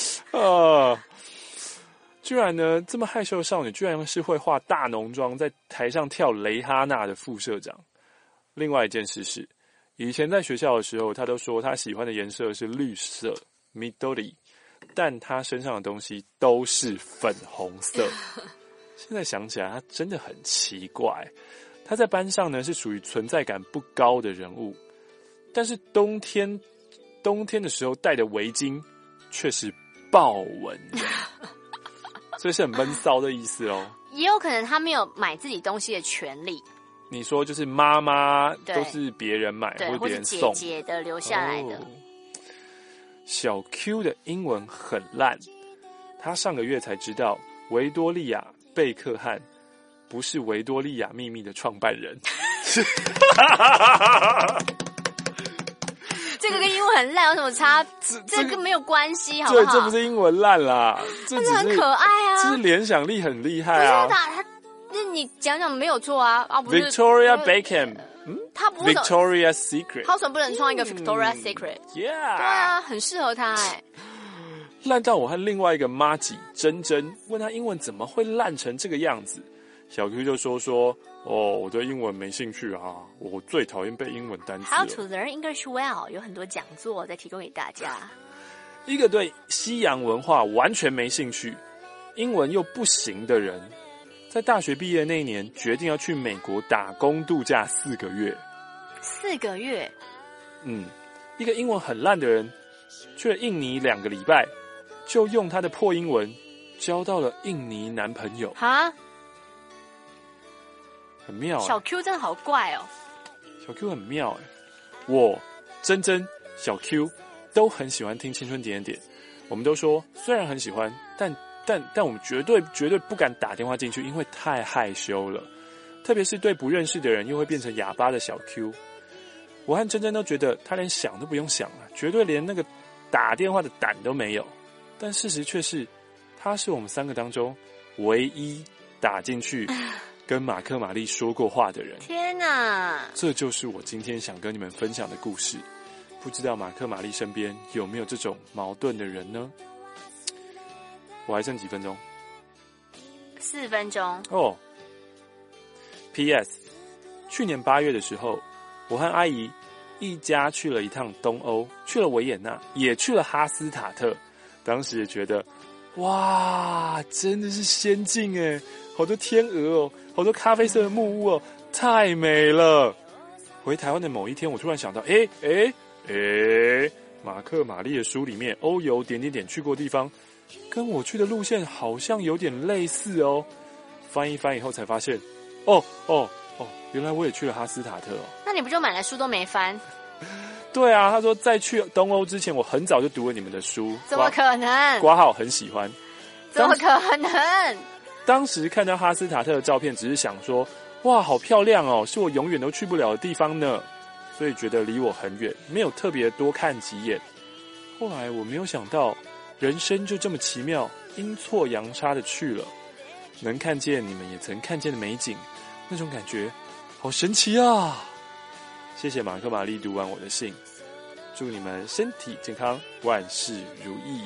S8: 居然呢，这么害羞的少女，居然是会化大浓妆在台上跳蕾哈娜的副社长。另外一件事是，以前在学校的时候，她都说她喜欢的颜色是绿色。Midori， 但他身上的东西都是粉红色。现在想起来，他真的很奇怪。他在班上呢是属于存在感不高的人物，但是冬天的时候戴的围巾却是豹纹的，所以是很闷骚的意思哦。
S7: 也有可能他没有买自己东西的权利。
S8: 你说就是妈妈都是别人买或者别人送，
S7: 或是姐姐的留下来的。
S8: 小 Q 的英文很烂，他上个月才知道维多利亚·贝克汉不是维多利亚秘密的创办人。
S7: 这个跟英文很烂有什么差？这个没有关系，好不好？
S8: 这不是英文烂啦，这只是
S7: 很可爱啊，
S8: 这是联想力很厉害啊。
S7: 那你讲讲没有错啊，不是
S8: Victoria Beckham。
S7: 他不是
S8: Victoria's Secret，
S7: 他为什么不能创一个 Victoria's Secret？
S8: 对
S7: 啊，很适合他
S8: 烂到我和另外一个妈吉珍珍问他英文怎么会烂成这个样子，小 Q 就说我对英文没兴趣啊，我最讨厌背英文单词了。
S7: How to learn English well 有很多讲座在提供给大家。
S8: 一个对西洋文化完全没兴趣，英文又不行的人，在大学毕业那一年，决定要去美国打工度假4个月。
S7: 4个月？
S8: 一个英文很烂的人，去了印尼2个礼拜，就用他的破英文交到了印尼男朋友。
S7: 哈，
S8: 很妙
S7: 小 Q 真的好怪哦。
S8: 小 Q 很妙我、珍珍、小 Q 都很喜欢听青春点点点。我们都说，虽然很喜欢，但我们绝对不敢打电话进去，因为太害羞了。特别是对不认识的人，又会变成哑巴的小 Q。我和珍珍都觉得他连想都不用想了，绝对连那个打电话的胆都没有。但事实却是，他是我们3个当中唯一打进去跟马克玛丽说过话的人。
S7: 天哪！
S8: 这就是我今天想跟你们分享的故事。 不知道马克玛丽身边有没有这种矛盾的人呢？我还剩几分钟
S7: ？4分钟
S8: 哦。P.S. 去年8月的时候，我和阿姨一家去了一趟东欧，去了维也纳，也去了哈斯塔特。当时也觉得，哇，真的是仙境耶，好多天鹅哦，好多咖啡色的木屋哦，太美了。回台湾的某一天，我突然想到，马克玛丽的书里面欧游去过地方，跟我去的路线好像有点类似哦。翻一翻以后才发现，原来我也去了哈斯塔特哦。
S7: 那你不就买了书都没翻？
S8: 对啊，他说在去东欧之前，我很早就读了你们的书。
S7: 怎么可能？
S8: 括号很喜欢。
S7: 怎么可能？
S8: 当时看到哈斯塔特的照片，只是想说，哇，好漂亮哦，是我永远都去不了的地方呢。所以觉得离我很远，没有特别多看几眼。后来我没有想到，人生就这么奇妙，阴错阳差的去了，能看见你们也曾看见的美景，那种感觉好神奇啊！谢谢马克玛丽读完我的信，祝你们身体健康，万事如意。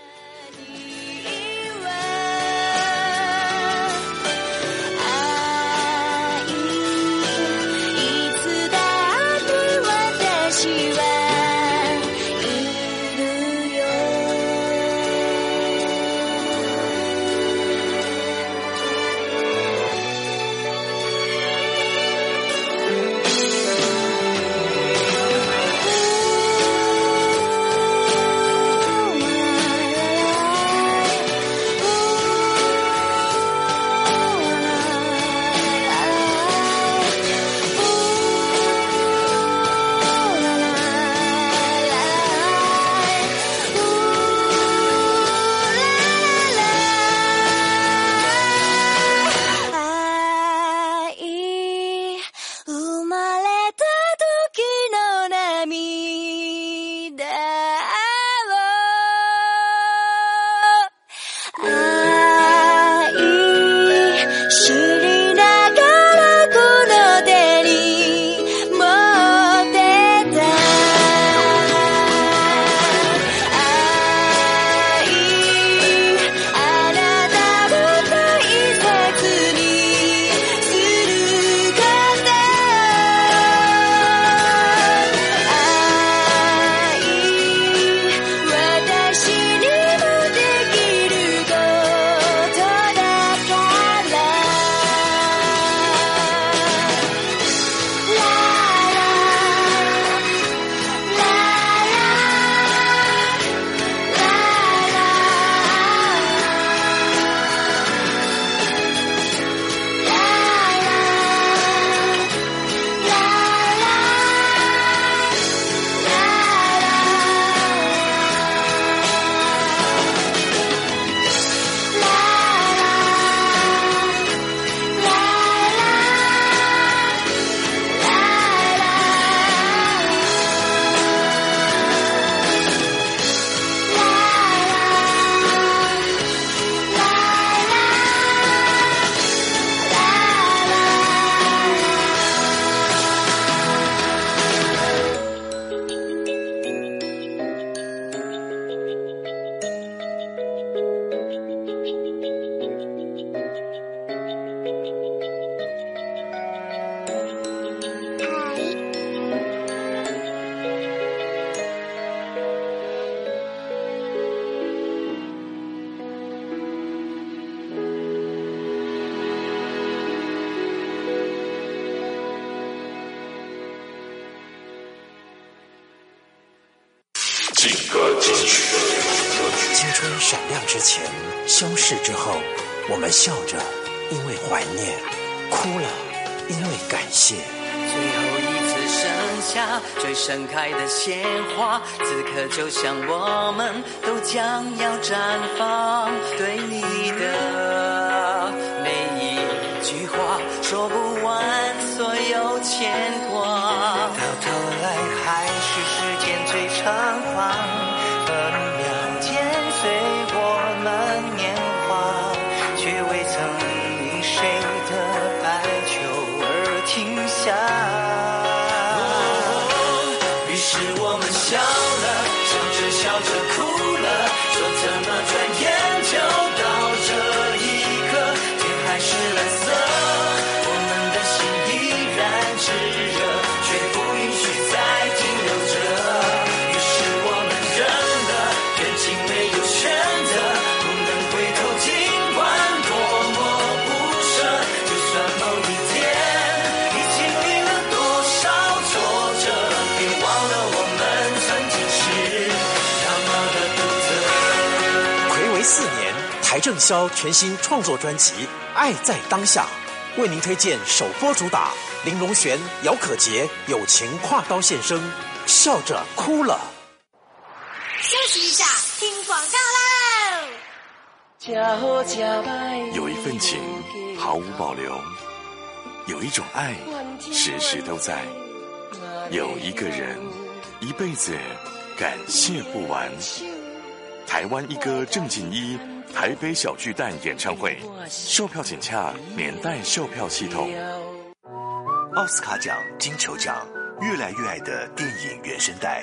S5: 青春闪亮之前，消逝之后，我们笑着，因为怀念；哭了，因为感谢。
S1: 最后一次剩下最盛开的鲜花，此刻就像我们都将要绽放。对你的每一句话，说不完所有牵挂，到头来还是时间最长放，分秒间随我们年华，却未曾因谁的哀求而停下。于是我们们笑了，笑着笑着哭了，说怎么转眼就到这一刻，天还是蓝色，我们的心依然炙热，却不允许再停留着。于是我们认了，感情没有选择，不能回头，尽管多么不舍。就算某一天已经历了多少挫折，别忘了我们曾经是那么的独特。
S5: 睽违4年，邰正宵全新创作专辑《爱在当下》，为您推荐首播主打林隆璇、姚可杰友情跨刀现身，笑着哭了。
S2: 休息一下，听广告喽。
S4: 有一份情毫无保留，有一种爱时时都在，有一个人一辈子感谢不完。台湾一哥郑敬一台北小巨蛋演唱会，售票请洽年代售票系统。
S3: 奥斯卡奖、金球奖，越来越爱的电影原声带。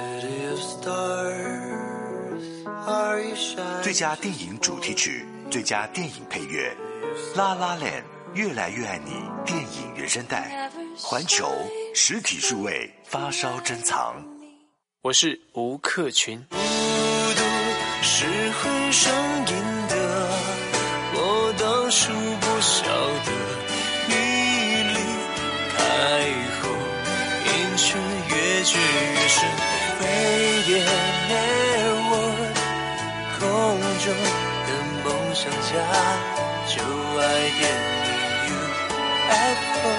S3: 最佳电影主题曲、最佳电影配乐，《La La Land》越来越爱你电影原声带，环球实体数位发烧珍藏。
S18: 我是吴克群。
S1: 孤独是会上瘾的，我当初不晓得，你离开后阴却越聚越深。Baby network 空中的梦想家，就爱点你 UFO。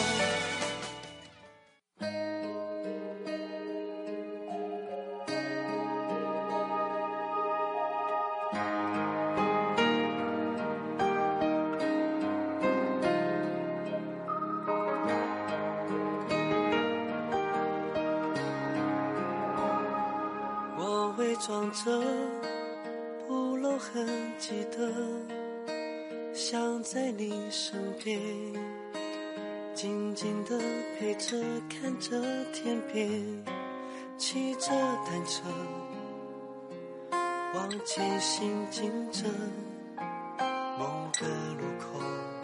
S1: 伪装着不露痕迹的，想在你身边，静静的陪着，看着天边，骑着单车，往前行进着，某个路口，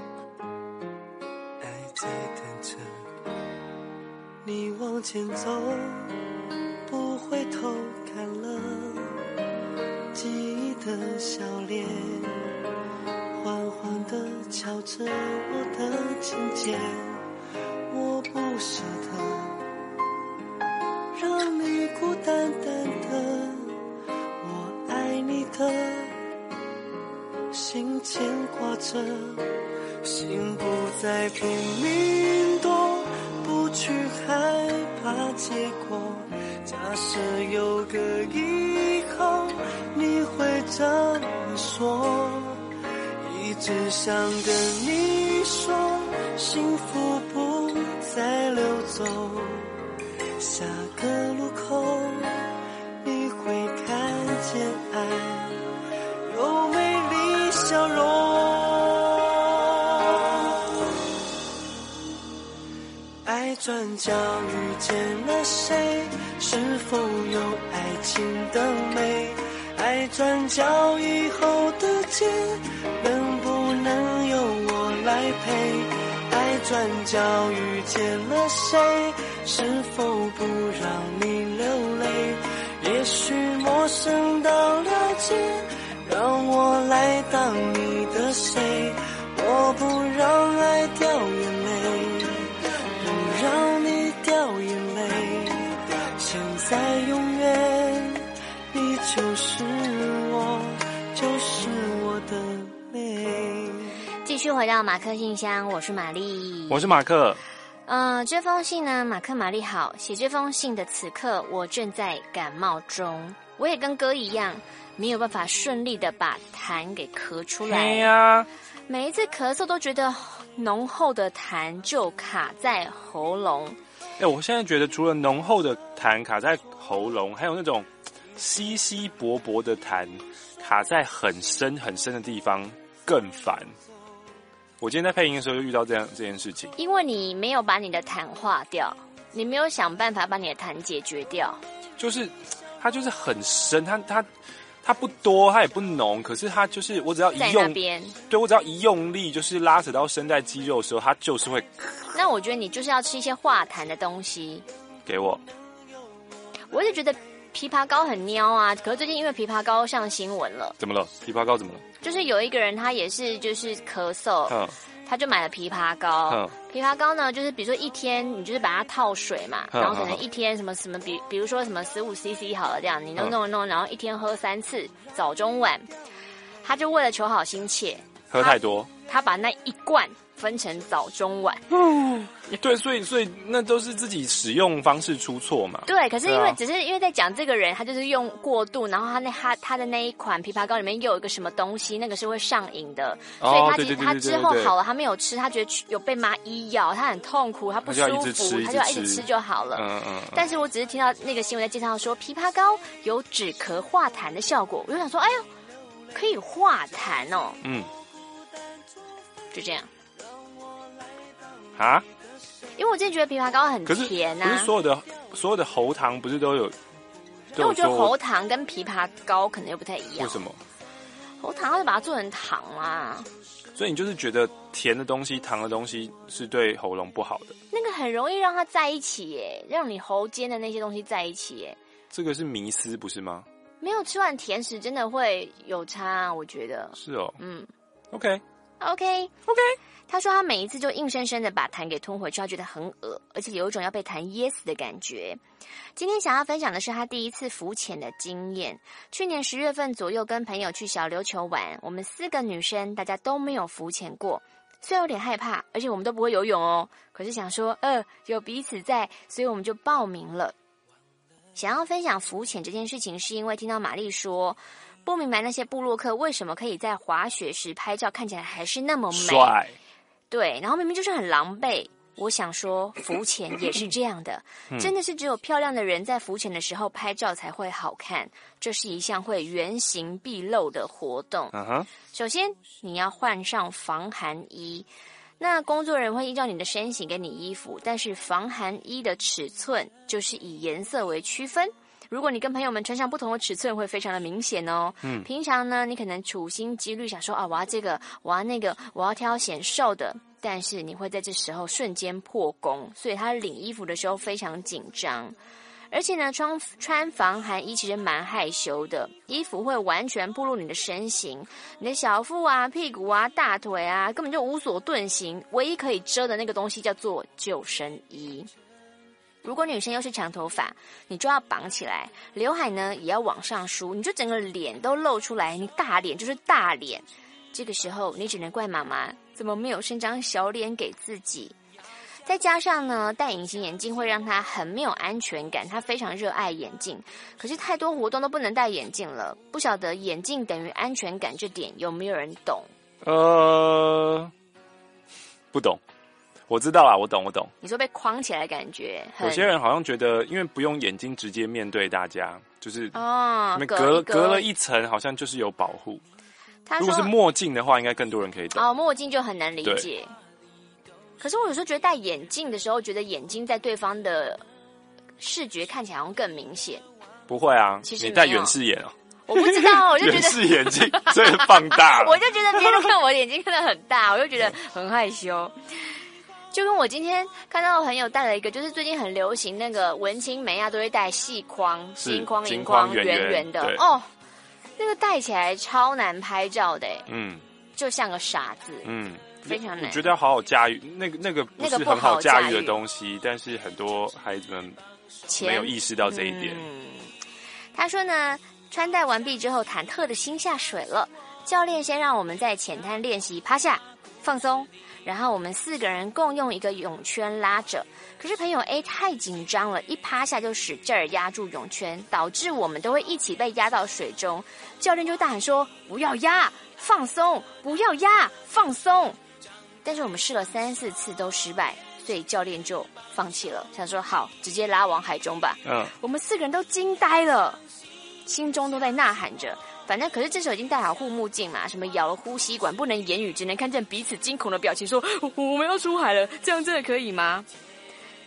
S1: 爱在等着你往前走，不回头看了记忆的笑脸，缓缓地敲着我的琴键，我不舍得让你孤单单的，我爱你的心牵挂着，心不再拼命躲，不去害怕结果，假设有个以后你会这么说，一直想跟你说，幸福不再溜走，下个路口你会看见爱有美丽笑容。爱转角遇见了谁，是否有爱情的美？爱转角以后的街，能不能由我来陪？爱转角遇见了谁，是否不让你流泪？也许陌生到了解，让我来当你的谁？我不让爱掉眼泪，不让你掉眼泪，现在永远你就是我，就是我的美。
S7: 继续回到马克信箱，我是玛丽，
S8: 我是马克。
S7: 这封信呢，马克玛丽好，写这封信的此刻，我正在感冒中，我也跟哥一样，没有办法顺利的把痰给咳出来。
S8: 对呀，
S7: 每一次咳嗽都觉得浓厚的痰就卡在喉咙。
S8: 我现在觉得除了浓厚的痰卡在喉咙，还有那种稀稀薄薄的痰卡在很深很深的地方更烦。我今天在配音的时候就遇到这件事情，
S7: 因为你没有把你的痰化掉，你没有想办法把你的痰解决掉，
S8: 就是它就是很深，它不多，它也不浓，可是它就是我只要一用，对我只要一用力，就是拉扯到声带肌肉的时候，它就是会。
S7: 那我觉得你就是要吃一些化痰的东西。
S8: 给我。
S7: 我一直觉得枇杷膏很喵啊，可是最近因为枇杷膏上新闻了。
S8: 怎么了？枇杷膏怎么了？
S7: 就是有一个人他也是就是咳嗽，他就买了枇杷膏。枇杷膏呢，就是比如说一天你就是把它泡水嘛，然后可能一天什么什么比如说什么15cc 好了这样，你弄，然后一天喝3次，早中晚。他就为了求好心切，
S8: 喝太多，
S7: 他把那一罐分成早中晚。
S8: 对，所以那都是自己使用方式出错嘛。
S7: 对，可是只是因为在讲这个人，他就是用过度，然后他的那一款枇杷膏里面又有一个什么东西，那个是会上瘾的，所以他其实他之后好了，他没有吃，他觉得有被蚂蚁咬，他很痛苦，他不舒服，他就要一直吃就好了。但是我只是听到那个新闻在介绍说枇杷膏有止咳化痰的效果，我就想说，哎呦，可以化痰哦。就这样。
S8: 啊？
S7: 因为我之前觉得枇杷膏很甜啊，
S8: 可是所有的喉糖不是都有？
S7: 因为我觉得喉糖跟枇杷膏可能又不太一样。
S8: 为什么？
S7: 喉糖会把它做成糖啊。
S8: 所以你就是觉得甜的东西、糖的东西是对喉咙不好的？
S7: 那个很容易让它在一起耶，让你喉间的那些东西在一起耶。
S8: 这个是迷思不是吗？
S7: 没有吃完甜食真的会有差，我觉得。
S8: 是哦。OK。
S7: 他说他每一次就硬生生的把痰给吞回去，他觉得很恶，而且有一种要被痰噎死的感觉。今天想要分享的是他第一次浮潜的经验。去年10月份左右跟朋友去小琉球玩，我们4个女生大家都没有浮潜过，虽然有点害怕，而且我们都不会游泳哦，可是想说有彼此在，所以我们就报名了。想要分享浮潜这件事情，是因为听到玛丽说不明白那些部落客为什么可以在滑雪时拍照看起来还是那么美
S8: 帅。
S7: 对，然后明明就是很狼狈。我想说，浮潜也是这样的，真的是只有漂亮的人在浮潜的时候拍照才会好看。这是一项会原形毕露的活动。首先，你要换上防寒衣。那工作人员会依照你的身形给你衣服，但是防寒衣的尺寸就是以颜色为区分。如果你跟朋友们穿上不同的尺寸，会非常的明显哦。平常呢，你可能处心积虑想说我要这个，我要那个，我要挑显瘦的，但是你会在这时候瞬间破功，所以他领衣服的时候非常紧张。而且呢，穿防寒衣其实蛮害羞的，衣服会完全暴露你的身形，你的小腹啊、屁股啊、大腿啊，根本就无所遁形。唯一可以遮的那个东西叫做救生衣。如果女生又是长头发，你就要绑起来，刘海呢也要往上梳，你就整个脸都露出来，你大脸就是大脸。这个时候你只能怪妈妈怎么没有生张小脸给自己。再加上呢，戴隐形眼镜会让他很没有安全感，他非常热爱眼镜，可是太多活动都不能戴眼镜了。不晓得眼镜等于安全感这点有没有人懂？
S8: 不懂。我知道啦，我懂。
S7: 你说被框起来的感觉，
S8: 有些人好像觉得，因为不用眼睛直接面对大家，就是隔了一层，好像就是有保护。如果是墨镜的话，应该更多人可以懂。
S7: 墨镜就很难理解。可是我有时候觉得戴眼镜的时候，觉得眼睛在对方的视觉看起来好像更明显。
S8: 不会啊，
S7: 其实
S8: 你戴远视眼啊。
S7: 我不知道，我就觉得
S8: 远视眼镜所以放大了。
S7: 我就觉得别人看我的眼睛看得很大，我就觉得很害羞。就跟我今天看到朋友戴了一个，就是最近很流行那个文青美亚都会戴细框、金框、银框、圆圆的哦，那个戴起来超难拍照的，就像个傻子，非常难。
S8: 我觉得要好好驾驭那个不是很好驾驭的东西，但是很多孩子们没有意识到这一点。
S7: 他说呢，穿戴完毕之后，忐忑的心下水了。教练先让我们在浅滩练习趴下、放松。然后我们4个人共用一个泳圈拉着，可是朋友 A 太紧张了，一趴下就使劲儿压住泳圈，导致我们都会一起被压到水中。教练就大喊说：“不要压，放松！不要压，放松！”但是我们试了3、4次都失败，所以教练就放弃了，想说好，直接拉往海中吧。我们4个人都惊呆了，心中都在呐喊着。反正可是这时候已经戴好护目镜嘛，什么咬了呼吸管，不能言语，只能看见彼此惊恐的表情，说我们要出海了，这样真的可以吗？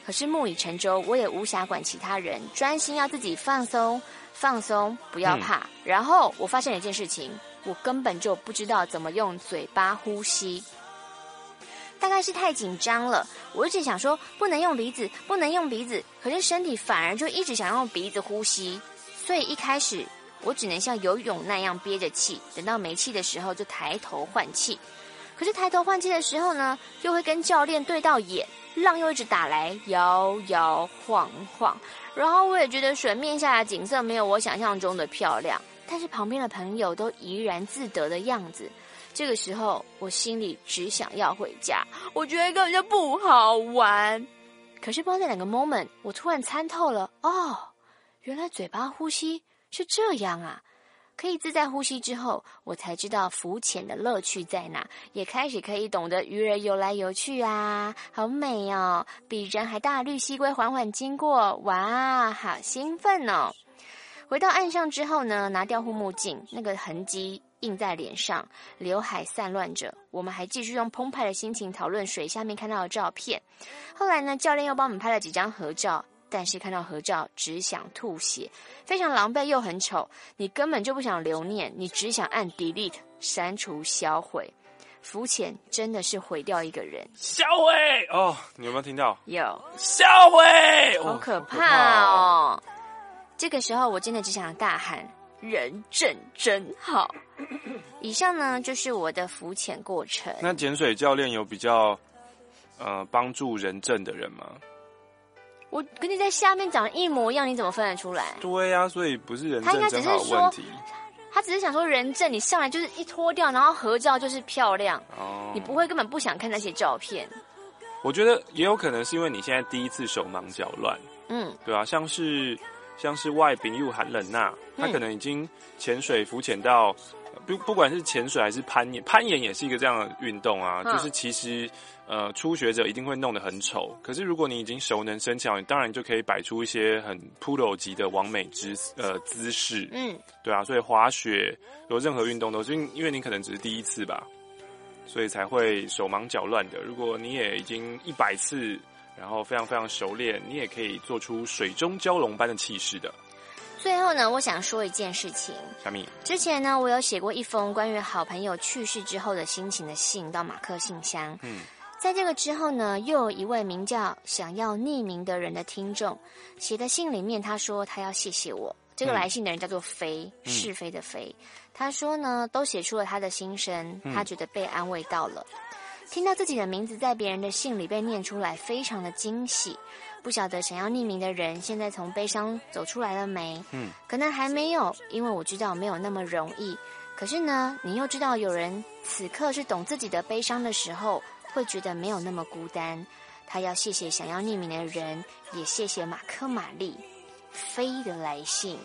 S7: 可是木已成舟，我也无暇管其他人，专心要自己放松，放松，不要怕。然后我发现了一件事情，我根本就不知道怎么用嘴巴呼吸。大概是太紧张了，我一直想说不能用鼻子，不能用鼻子，可是身体反而就一直想用鼻子呼吸。所以一开始我只能像游泳那样憋着气，等到没气的时候就抬头换气。可是抬头换气的时候呢，又会跟教练对到眼，浪又一直打来，摇摇晃晃。然后我也觉得水面下的景色没有我想象中的漂亮，但是旁边的朋友都怡然自得的样子。这个时候我心里只想要回家，我觉得根本就不好玩。可是不知道在哪个 moment， 我突然参透了，原来嘴巴呼吸是这样啊。可以自在呼吸之后，我才知道浮潜的乐趣在哪，也开始可以懂得鱼儿游来游去啊，好美哦，比人还大的绿蜥龟缓缓经过，哇，好兴奋哦。回到岸上之后呢，拿掉护目镜，那个痕迹印在脸上，刘海散乱着，我们还继续用澎湃的心情讨论水下面看到的照片。后来呢，教练又帮我们拍了几张合照，但是看到合照只想吐血，非常狼狈又很丑，你根本就不想留念，你只想按 delete 删除销毁。浮潜真的是毁掉一个人。
S8: 销毁哦，你有没有听到？
S7: 有。
S8: 销毁，
S7: 好可怕哦！这个时候我真的只想大喊人正真好。以上呢就是我的浮潜过程。
S8: 那潜水教练有比较帮助人正的人吗？
S7: 我跟你在下面长得一模一样，你怎么分得出来？
S8: 对啊，所以不是人正真好的问题。
S7: 他只是想说人正，你上来就是一脱掉，然后合照就是漂亮，你不会根本不想看那些照片。
S8: 我觉得也有可能是因为你现在第一次手忙脚乱，对啊，像是外宾又寒冷娜，他可能已经潜水浮潜到不管是潜水还是攀岩也是一个这样的运动啊，就是其实初学者一定会弄得很丑，可是如果你已经熟能生巧，你当然就可以摆出一些很 pro 级的完美姿势，对啊，所以滑雪有任何运动都是因为你可能只是第一次吧，所以才会手忙脚乱的。如果你也已经100次，然后非常非常熟练，你也可以做出水中蛟龙般的气势的。
S7: 最后呢，我想说一件事情。
S8: 小米，
S7: 之前呢，我有写过一封关于好朋友去世之后的心情的信到马克信箱。在这个之后呢，又有一位名叫想要匿名的人的听众写的信里面，他说他要谢谢我。这个来信的人叫做飞，是非的非。他说呢，都写出了他的心声，他觉得被安慰到了。听到自己的名字在别人的信里被念出来，非常的惊喜。不晓得想要匿名的人现在从悲伤走出来了没？可能还没有，因为我知道没有那么容易。可是呢，你又知道有人此刻是懂自己的悲伤的时候，会觉得没有那么孤单。他要谢谢想要匿名的人，也谢谢马克玛丽飞的来信。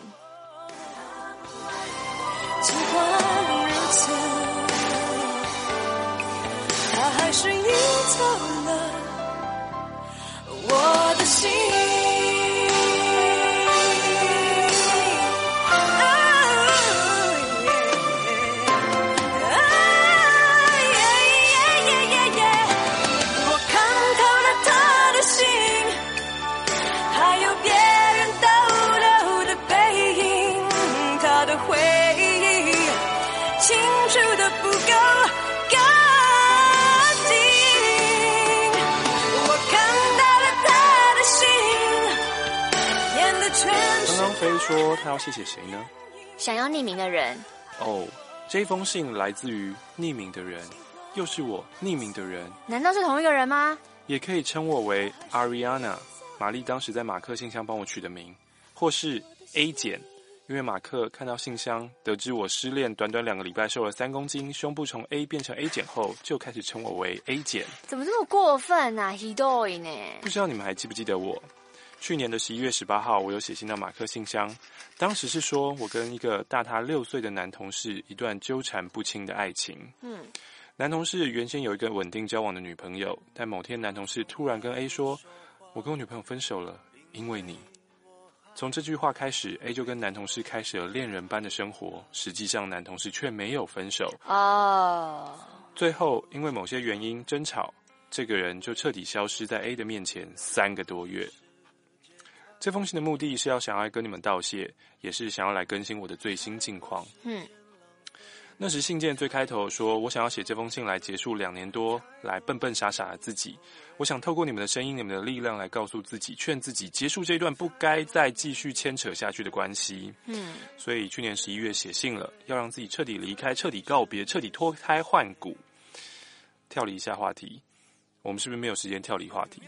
S6: 尽管如此，他还是赢走了我的心。我看透了他的心，还有别人逗留的背影，他的回忆清楚的不够干净。我看到了他的心，演得全是。
S8: 刚刚飞说他要谢谢谁呢？
S7: 想要匿名的人。
S8: 这封信来自于匿名的人，又是我匿名的人。
S7: 难道是同一个人吗？
S8: 也可以称我为 Ariana， 玛丽当时在马克信箱帮我取的名，或是 A 减，因为马克看到信箱，得知我失恋短短2个礼拜瘦了3公斤，胸部从 A 变成 A 减后，就开始称我为 A 减。
S7: 怎么这么过分啊？ひどい呢？
S8: 不知道你们还记不记得我？去年的11月18号，我有写信到马克信箱，当时是说我跟一个大他6岁的男同事一段纠缠不清的爱情。男同事原先有一个稳定交往的女朋友，但某天男同事突然跟 A 说，我跟我女朋友分手了，因为你。从这句话开始， A 就跟男同事开始了恋人般的生活，实际上男同事却没有分手。最后因为某些原因争吵， 这个人就彻底消失在 A 的面前3个多月。这封信的目的是想要跟你们道谢，也是想要来更新我的最新近况。那时信件最开头说，我想要写这封信来结束2年多来笨笨傻傻的自己。我想透过你们的声音、你们的力量来告诉自己，劝自己结束这段不该再继续牵扯下去的关系。所以去年11月写信了，要让自己彻底离开、彻底告别、彻底脱胎换骨。跳离一下话题，我们是不是没有时间跳离话题？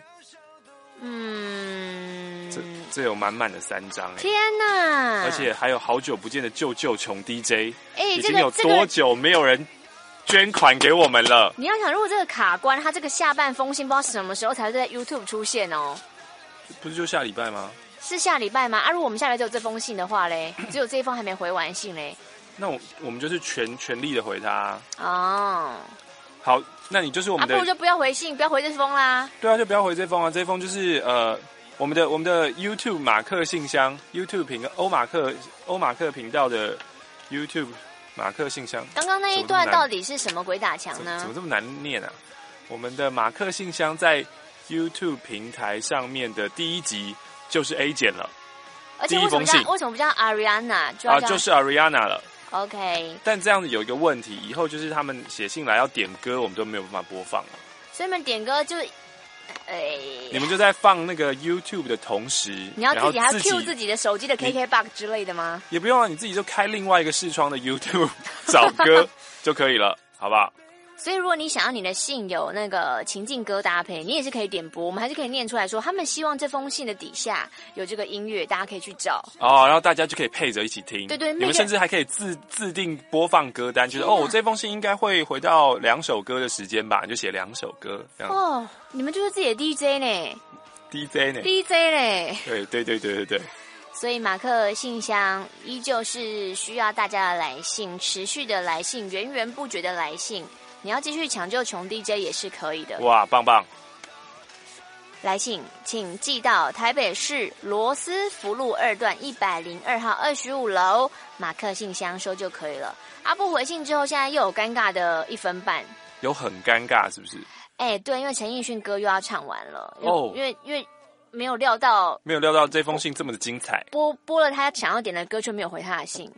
S8: 这有满满的3张
S7: 天哪！
S8: 而且还有好久不见的舅舅穷 DJ，已经有多久没有人捐款给我们了？
S7: 你要想，如果这个卡关，他这个下半封信不知道什么时候才会在 YouTube 出现哦？
S8: 不是就下礼拜吗？
S7: 是下礼拜吗？啊，如果我们下礼拜只有这封信的话嘞，只有这一封还没回完信嘞，
S8: 那我们就是全力的回他
S7: 哦。
S8: 好，那你就是我们的，
S7: 不如就不要回信，不要回这封啦。
S8: 对啊，就不要回这封啊！这封就是我们的 YouTube 马克信箱 YouTube 欧马克频道的 YouTube 马克信箱。
S7: 刚刚那一段到底是什么鬼打墙呢？
S8: 怎么这么难念啊？我们的马克信箱在 YouTube 平台上面的第1集就是 A 剪了，
S7: 而且为什么不叫 Ariana？
S8: 就是 Ariana 了。
S7: OK，
S8: 但这样子有一个问题，以后就是他们写信来要点歌，我们都没有办法播放了。
S7: 所以你们点歌就，
S8: 你们就在放那个 YouTube 的同时，
S7: 你要自己还要 cue 自己的手机的 KKBOX 之类的吗？
S8: 也不用啊，你自己就开另外一个视窗的 YouTube 找歌就可以了，好不好？
S7: 所以如果你想要你的信有那个情境歌搭配，你也是可以点播，我们还是可以念出来说，他们希望这封信的底下有这个音乐，大家可以去找
S8: 哦，然后大家就可以配着一起听。
S7: 对，
S8: 你们甚至还可以自定播放歌单，就是我这封信应该会回到2首歌的时间吧，你就写2首歌这样。
S7: 哦，你们就是自己的 DJ 呢
S8: ？DJ 呢？对。
S7: 所以马克信箱依旧是需要大家的来信，持续的来信，源源不绝的来信。你要继续抢救穷 DJ 也是可以的。
S8: 哇，棒棒！
S7: 来信请寄到台北市罗斯福路2段102号25楼马克信箱收就可以了。不回信之后，现在又有尴尬的1分半。
S8: 有很尴尬是不是？
S7: 对，因为陈奕迅歌又要唱完了。因为没有料到
S8: 这封信这么的精彩。
S7: 播了他想要点的歌，却没有回他的信。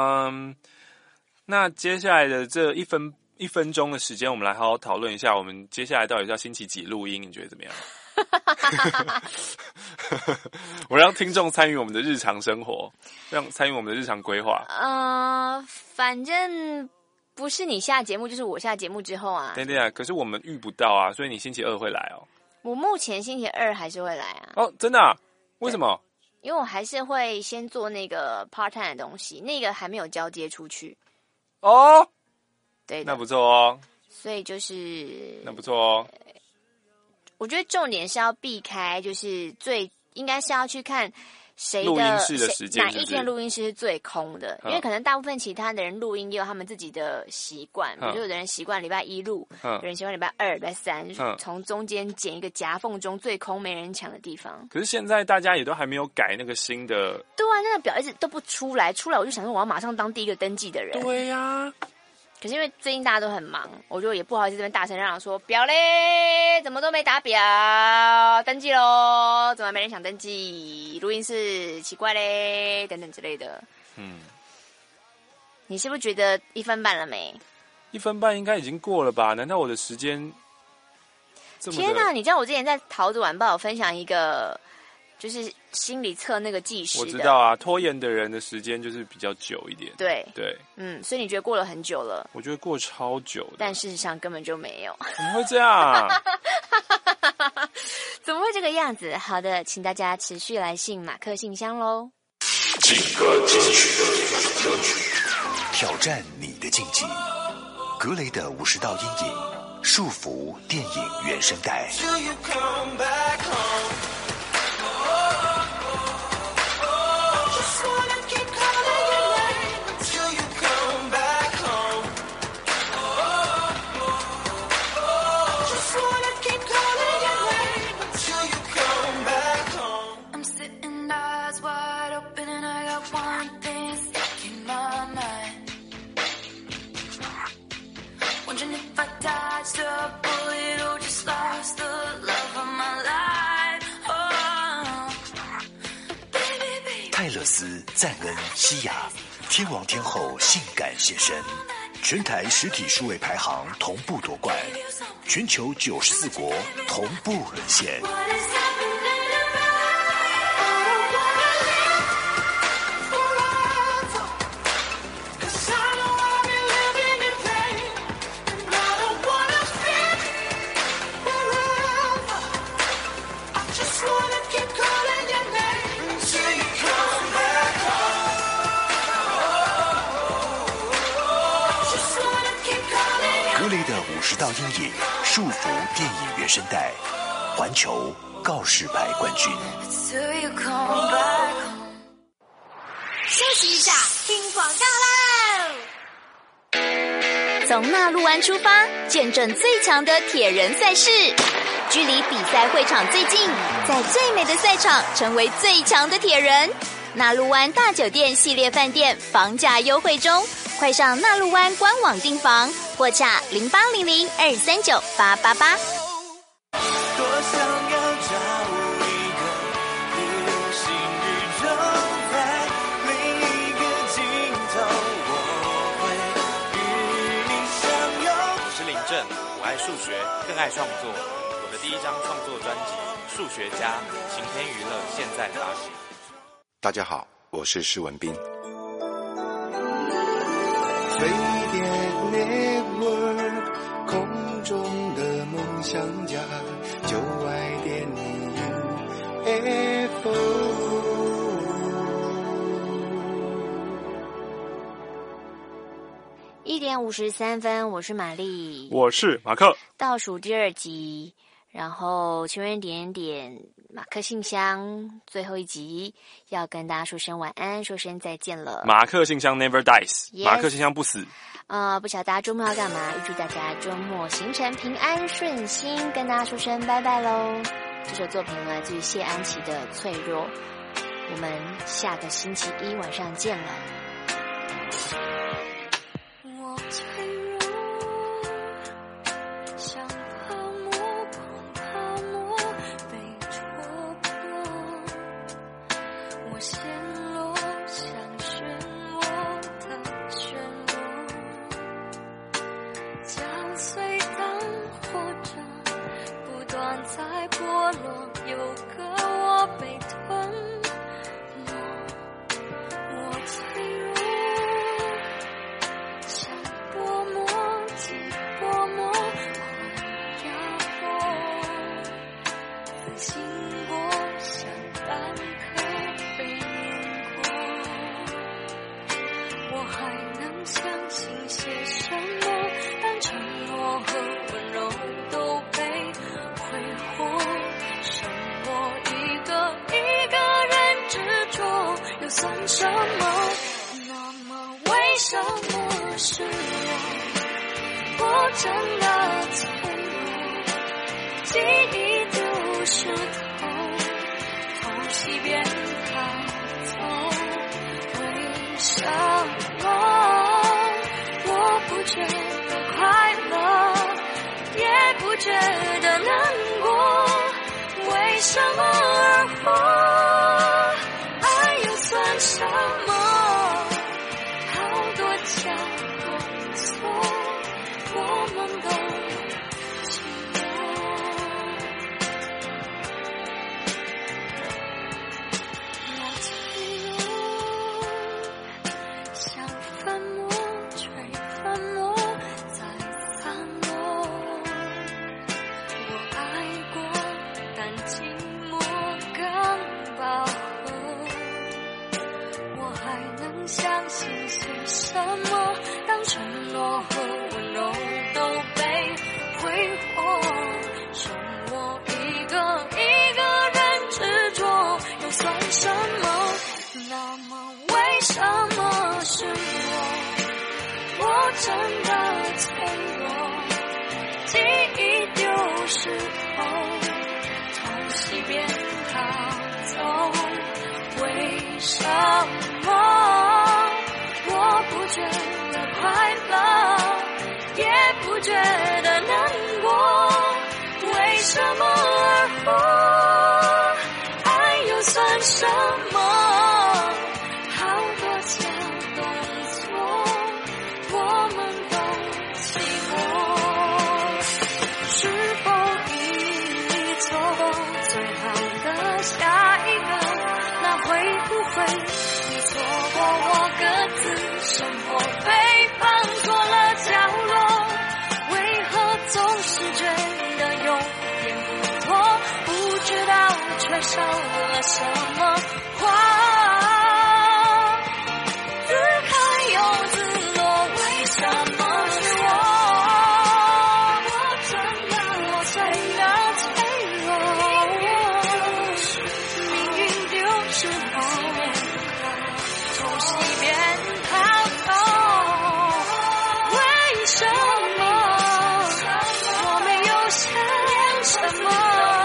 S8: 那接下来的这1分钟的时间，我们来好好讨论一下，我们接下来到底是要星期几录音？你觉得怎么样？我让听众参与我们的日常生活，参与我们的日常规划。
S7: 反正不是你下节目，就是我下节目之后啊。
S8: 对啊，可是我们遇不到啊，所以你星期2会来哦。
S7: 我目前星期2还是会来啊。
S8: 哦，真的啊？为什么？
S7: 因为我还是会先做那个 part time 的东西，那个还没有交接出去。
S8: 哦，
S7: 对，
S8: 那不错哦。
S7: 所以就是
S8: 那不错哦。
S7: 我觉得重点是要避开，就是应该是要去看谁的
S8: 录音室的时间
S7: 哪一天录音室是最空的，因为可能大部分其他的人录音也有他们自己的习惯，比如说有的人习惯礼拜1录，有人习惯礼拜2、礼拜3，从中间剪一个夹缝中最空没人抢的地方。
S8: 可是现在大家也都还没有改那个新的，
S7: 对啊，那个表一直都不出来我就想说我要马上当第一个登记的人。
S8: 对呀。
S7: 可是因为最近大家都很忙，我就也不好意思这边大声嚷嚷说表嘞，怎么都没打表，登记咯，怎么没人想登记？录音室奇怪嘞，等等之类的。你是不是觉得1分半了没
S8: ？1分半应该已经过了吧？难道我的时间这么的？
S7: 天哪！你知道我之前在桃子晚报有分享一个，就是心理测那个计时的。
S8: 我知道啊，拖延的人的时间就是比较久一点。
S7: 对，所以你觉得过了很久了？
S8: 我觉得过超久的，
S7: 但事实上根本就没有。
S8: 怎么会这样？
S7: 怎么会这个样子？好的，请大家持续来信马克信箱咯。
S3: 劲歌金曲，挑战你的禁忌。格雷的50道阴影，束缚电影原声带。
S6: Wondering if I dodged a bullet or just lost
S3: 泰勒斯、赞恩、西亚，天王天后性感现身，全台实体数位排行同步夺冠，全球94国同步沦陷。格雷的50道阴影束缚电影原声带，环球告示牌冠军。
S2: 休息一下，听广告喽！
S10: 从纳陆湾出发，见证最强的铁人赛事，距离比赛会场最近，在最美的赛场成为最强的铁人。纳陆湾大酒店系列饭店房价优惠中，快上纳陆湾官网订房，或洽0800-239-888。
S9: 多想要找一个平行宇宙，在另一个尽头，我会与你相拥。
S12: 我是林正，我爱数学，更爱创作。我的第一张创作专辑《数学家》，晴天娱乐现在发行。
S22: 大家好，我是施文斌。
S9: 飞碟 Network 空中的梦想家，就爱电影 FM。
S7: 1点53分，我是玛丽，
S8: 我是马克。
S7: 倒数第2集，然后情人点马克信箱最后一集，要跟大家说声晚安，说声再见了。
S8: 马克信箱 never dies，
S7: yes.
S8: 马克信箱不死。
S7: 不晓得大家周末要干嘛？预祝大家周末行程平安顺心，跟大家说声拜拜喽。这首作品来自于谢安琪的《脆弱》，我们下个星期一晚上见了。
S6: 我脆弱，像泡沫，碰泡沫被戳破，我陷落，像漩涡的漩涡，将碎当火种，不断在剥落，有个我被吞没，我脆弱。薄膜即薄膜，快要破，经过像半颗被碾过，我还能相信些什么？当承诺和温柔都被挥霍，剩我一个人执着，又算什么？那么为什么是我真的脆弱，记忆丢石头，偷袭边逃走，为什么我不觉得快乐，也不觉得难过，为什么而活？爱又算什么？好多假动作，我们都有寂寞。我脆弱，像粉末吹粉末在散落。我爱过，但寂寞更饱和。我还能相信些什么？当承诺和温柔都被挥霍，剩我一个人执着，又算什么？那么为什么是我真的脆弱，记忆丢石头，偷袭边逃走，为什么我不觉得快乐，也不觉得难过，为什么而活？爱又算什么？ 下一个，那会不会你错过我各自生活，被放错了角落？为何总是觉得有点不妥？不知道却少了什么话。自开又自落，为什么是我？我真的脆弱，命运就是我，从西边看东，为什么我没有想什么？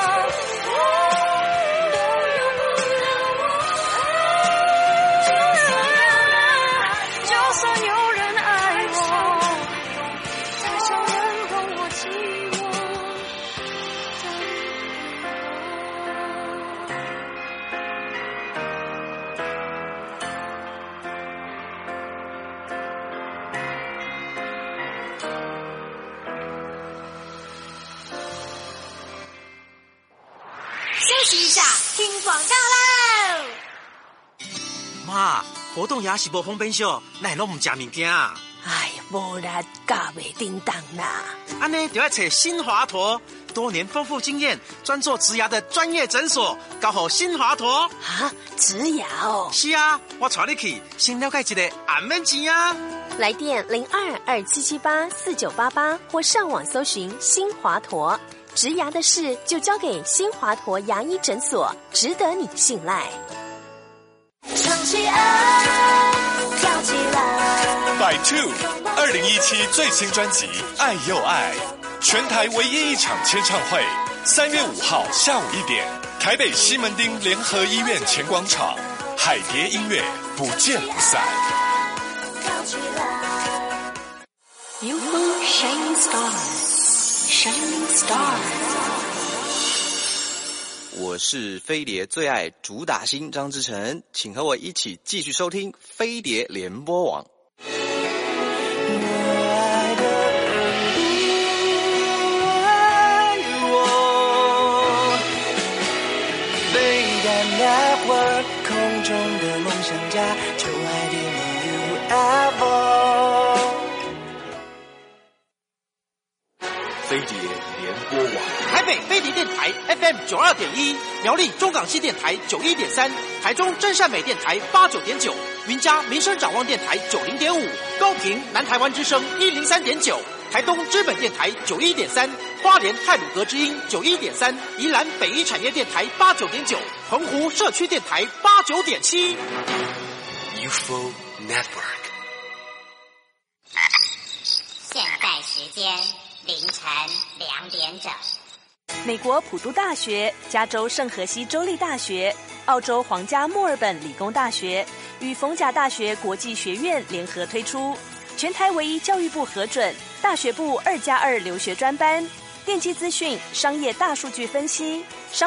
S6: 就算有人爱我，太少人懂我寂寞。
S2: 休息一下，听广告喽！
S5: 妈，活动也是无方便小，哪拢唔食物件啊？
S11: 哎呀，无力教袂叮当啦。
S5: 安尼就要找新华佗，多年丰富经验，专做植牙的专业诊所，交予新华佗。
S11: 啊，植牙哦？
S5: 是啊，我带你去，先了解一个安免钱啊。
S10: 来电0227784988或上网搜寻新华佗。植牙的事就交给新华佗牙医诊所，值得你信赖。
S2: 唱起爱，跳起来。
S4: By Two 2017最新专辑《爱又爱》，全台唯一一场签唱会，3月5号下午1点，台北西门町联合医院前广场，海蝶音乐，不见不散。
S2: 跳起来。
S21: UFO Shining Stars。Shining Star，
S13: 我是飞碟最爱主打星张志成，请和我一起继续收听飞碟联播网。
S9: 飞碟 Network 空中的梦想家，就爱点 UFO。
S13: 飞碟联播网，
S5: 台北飞碟电台 FM 92.1，苗栗中港西电台91.3，台中真善美电台89.9，云嘉民生展望电台90.5，高屏南台湾之声103.9，台东知本电台91.3，花莲太鲁阁之音91.3，宜兰北一产业电台89.9，澎湖社区电台89.7。
S20: UFO Network。
S2: 现在时间凌晨2点整。
S10: 美国普渡大学、加州圣荷西州立大学、澳洲皇家墨尔本理工大学与逢甲大学国际学院联合推出全台唯一教育部核准大学部2+2留学专班，电机资讯、商业大数据分析、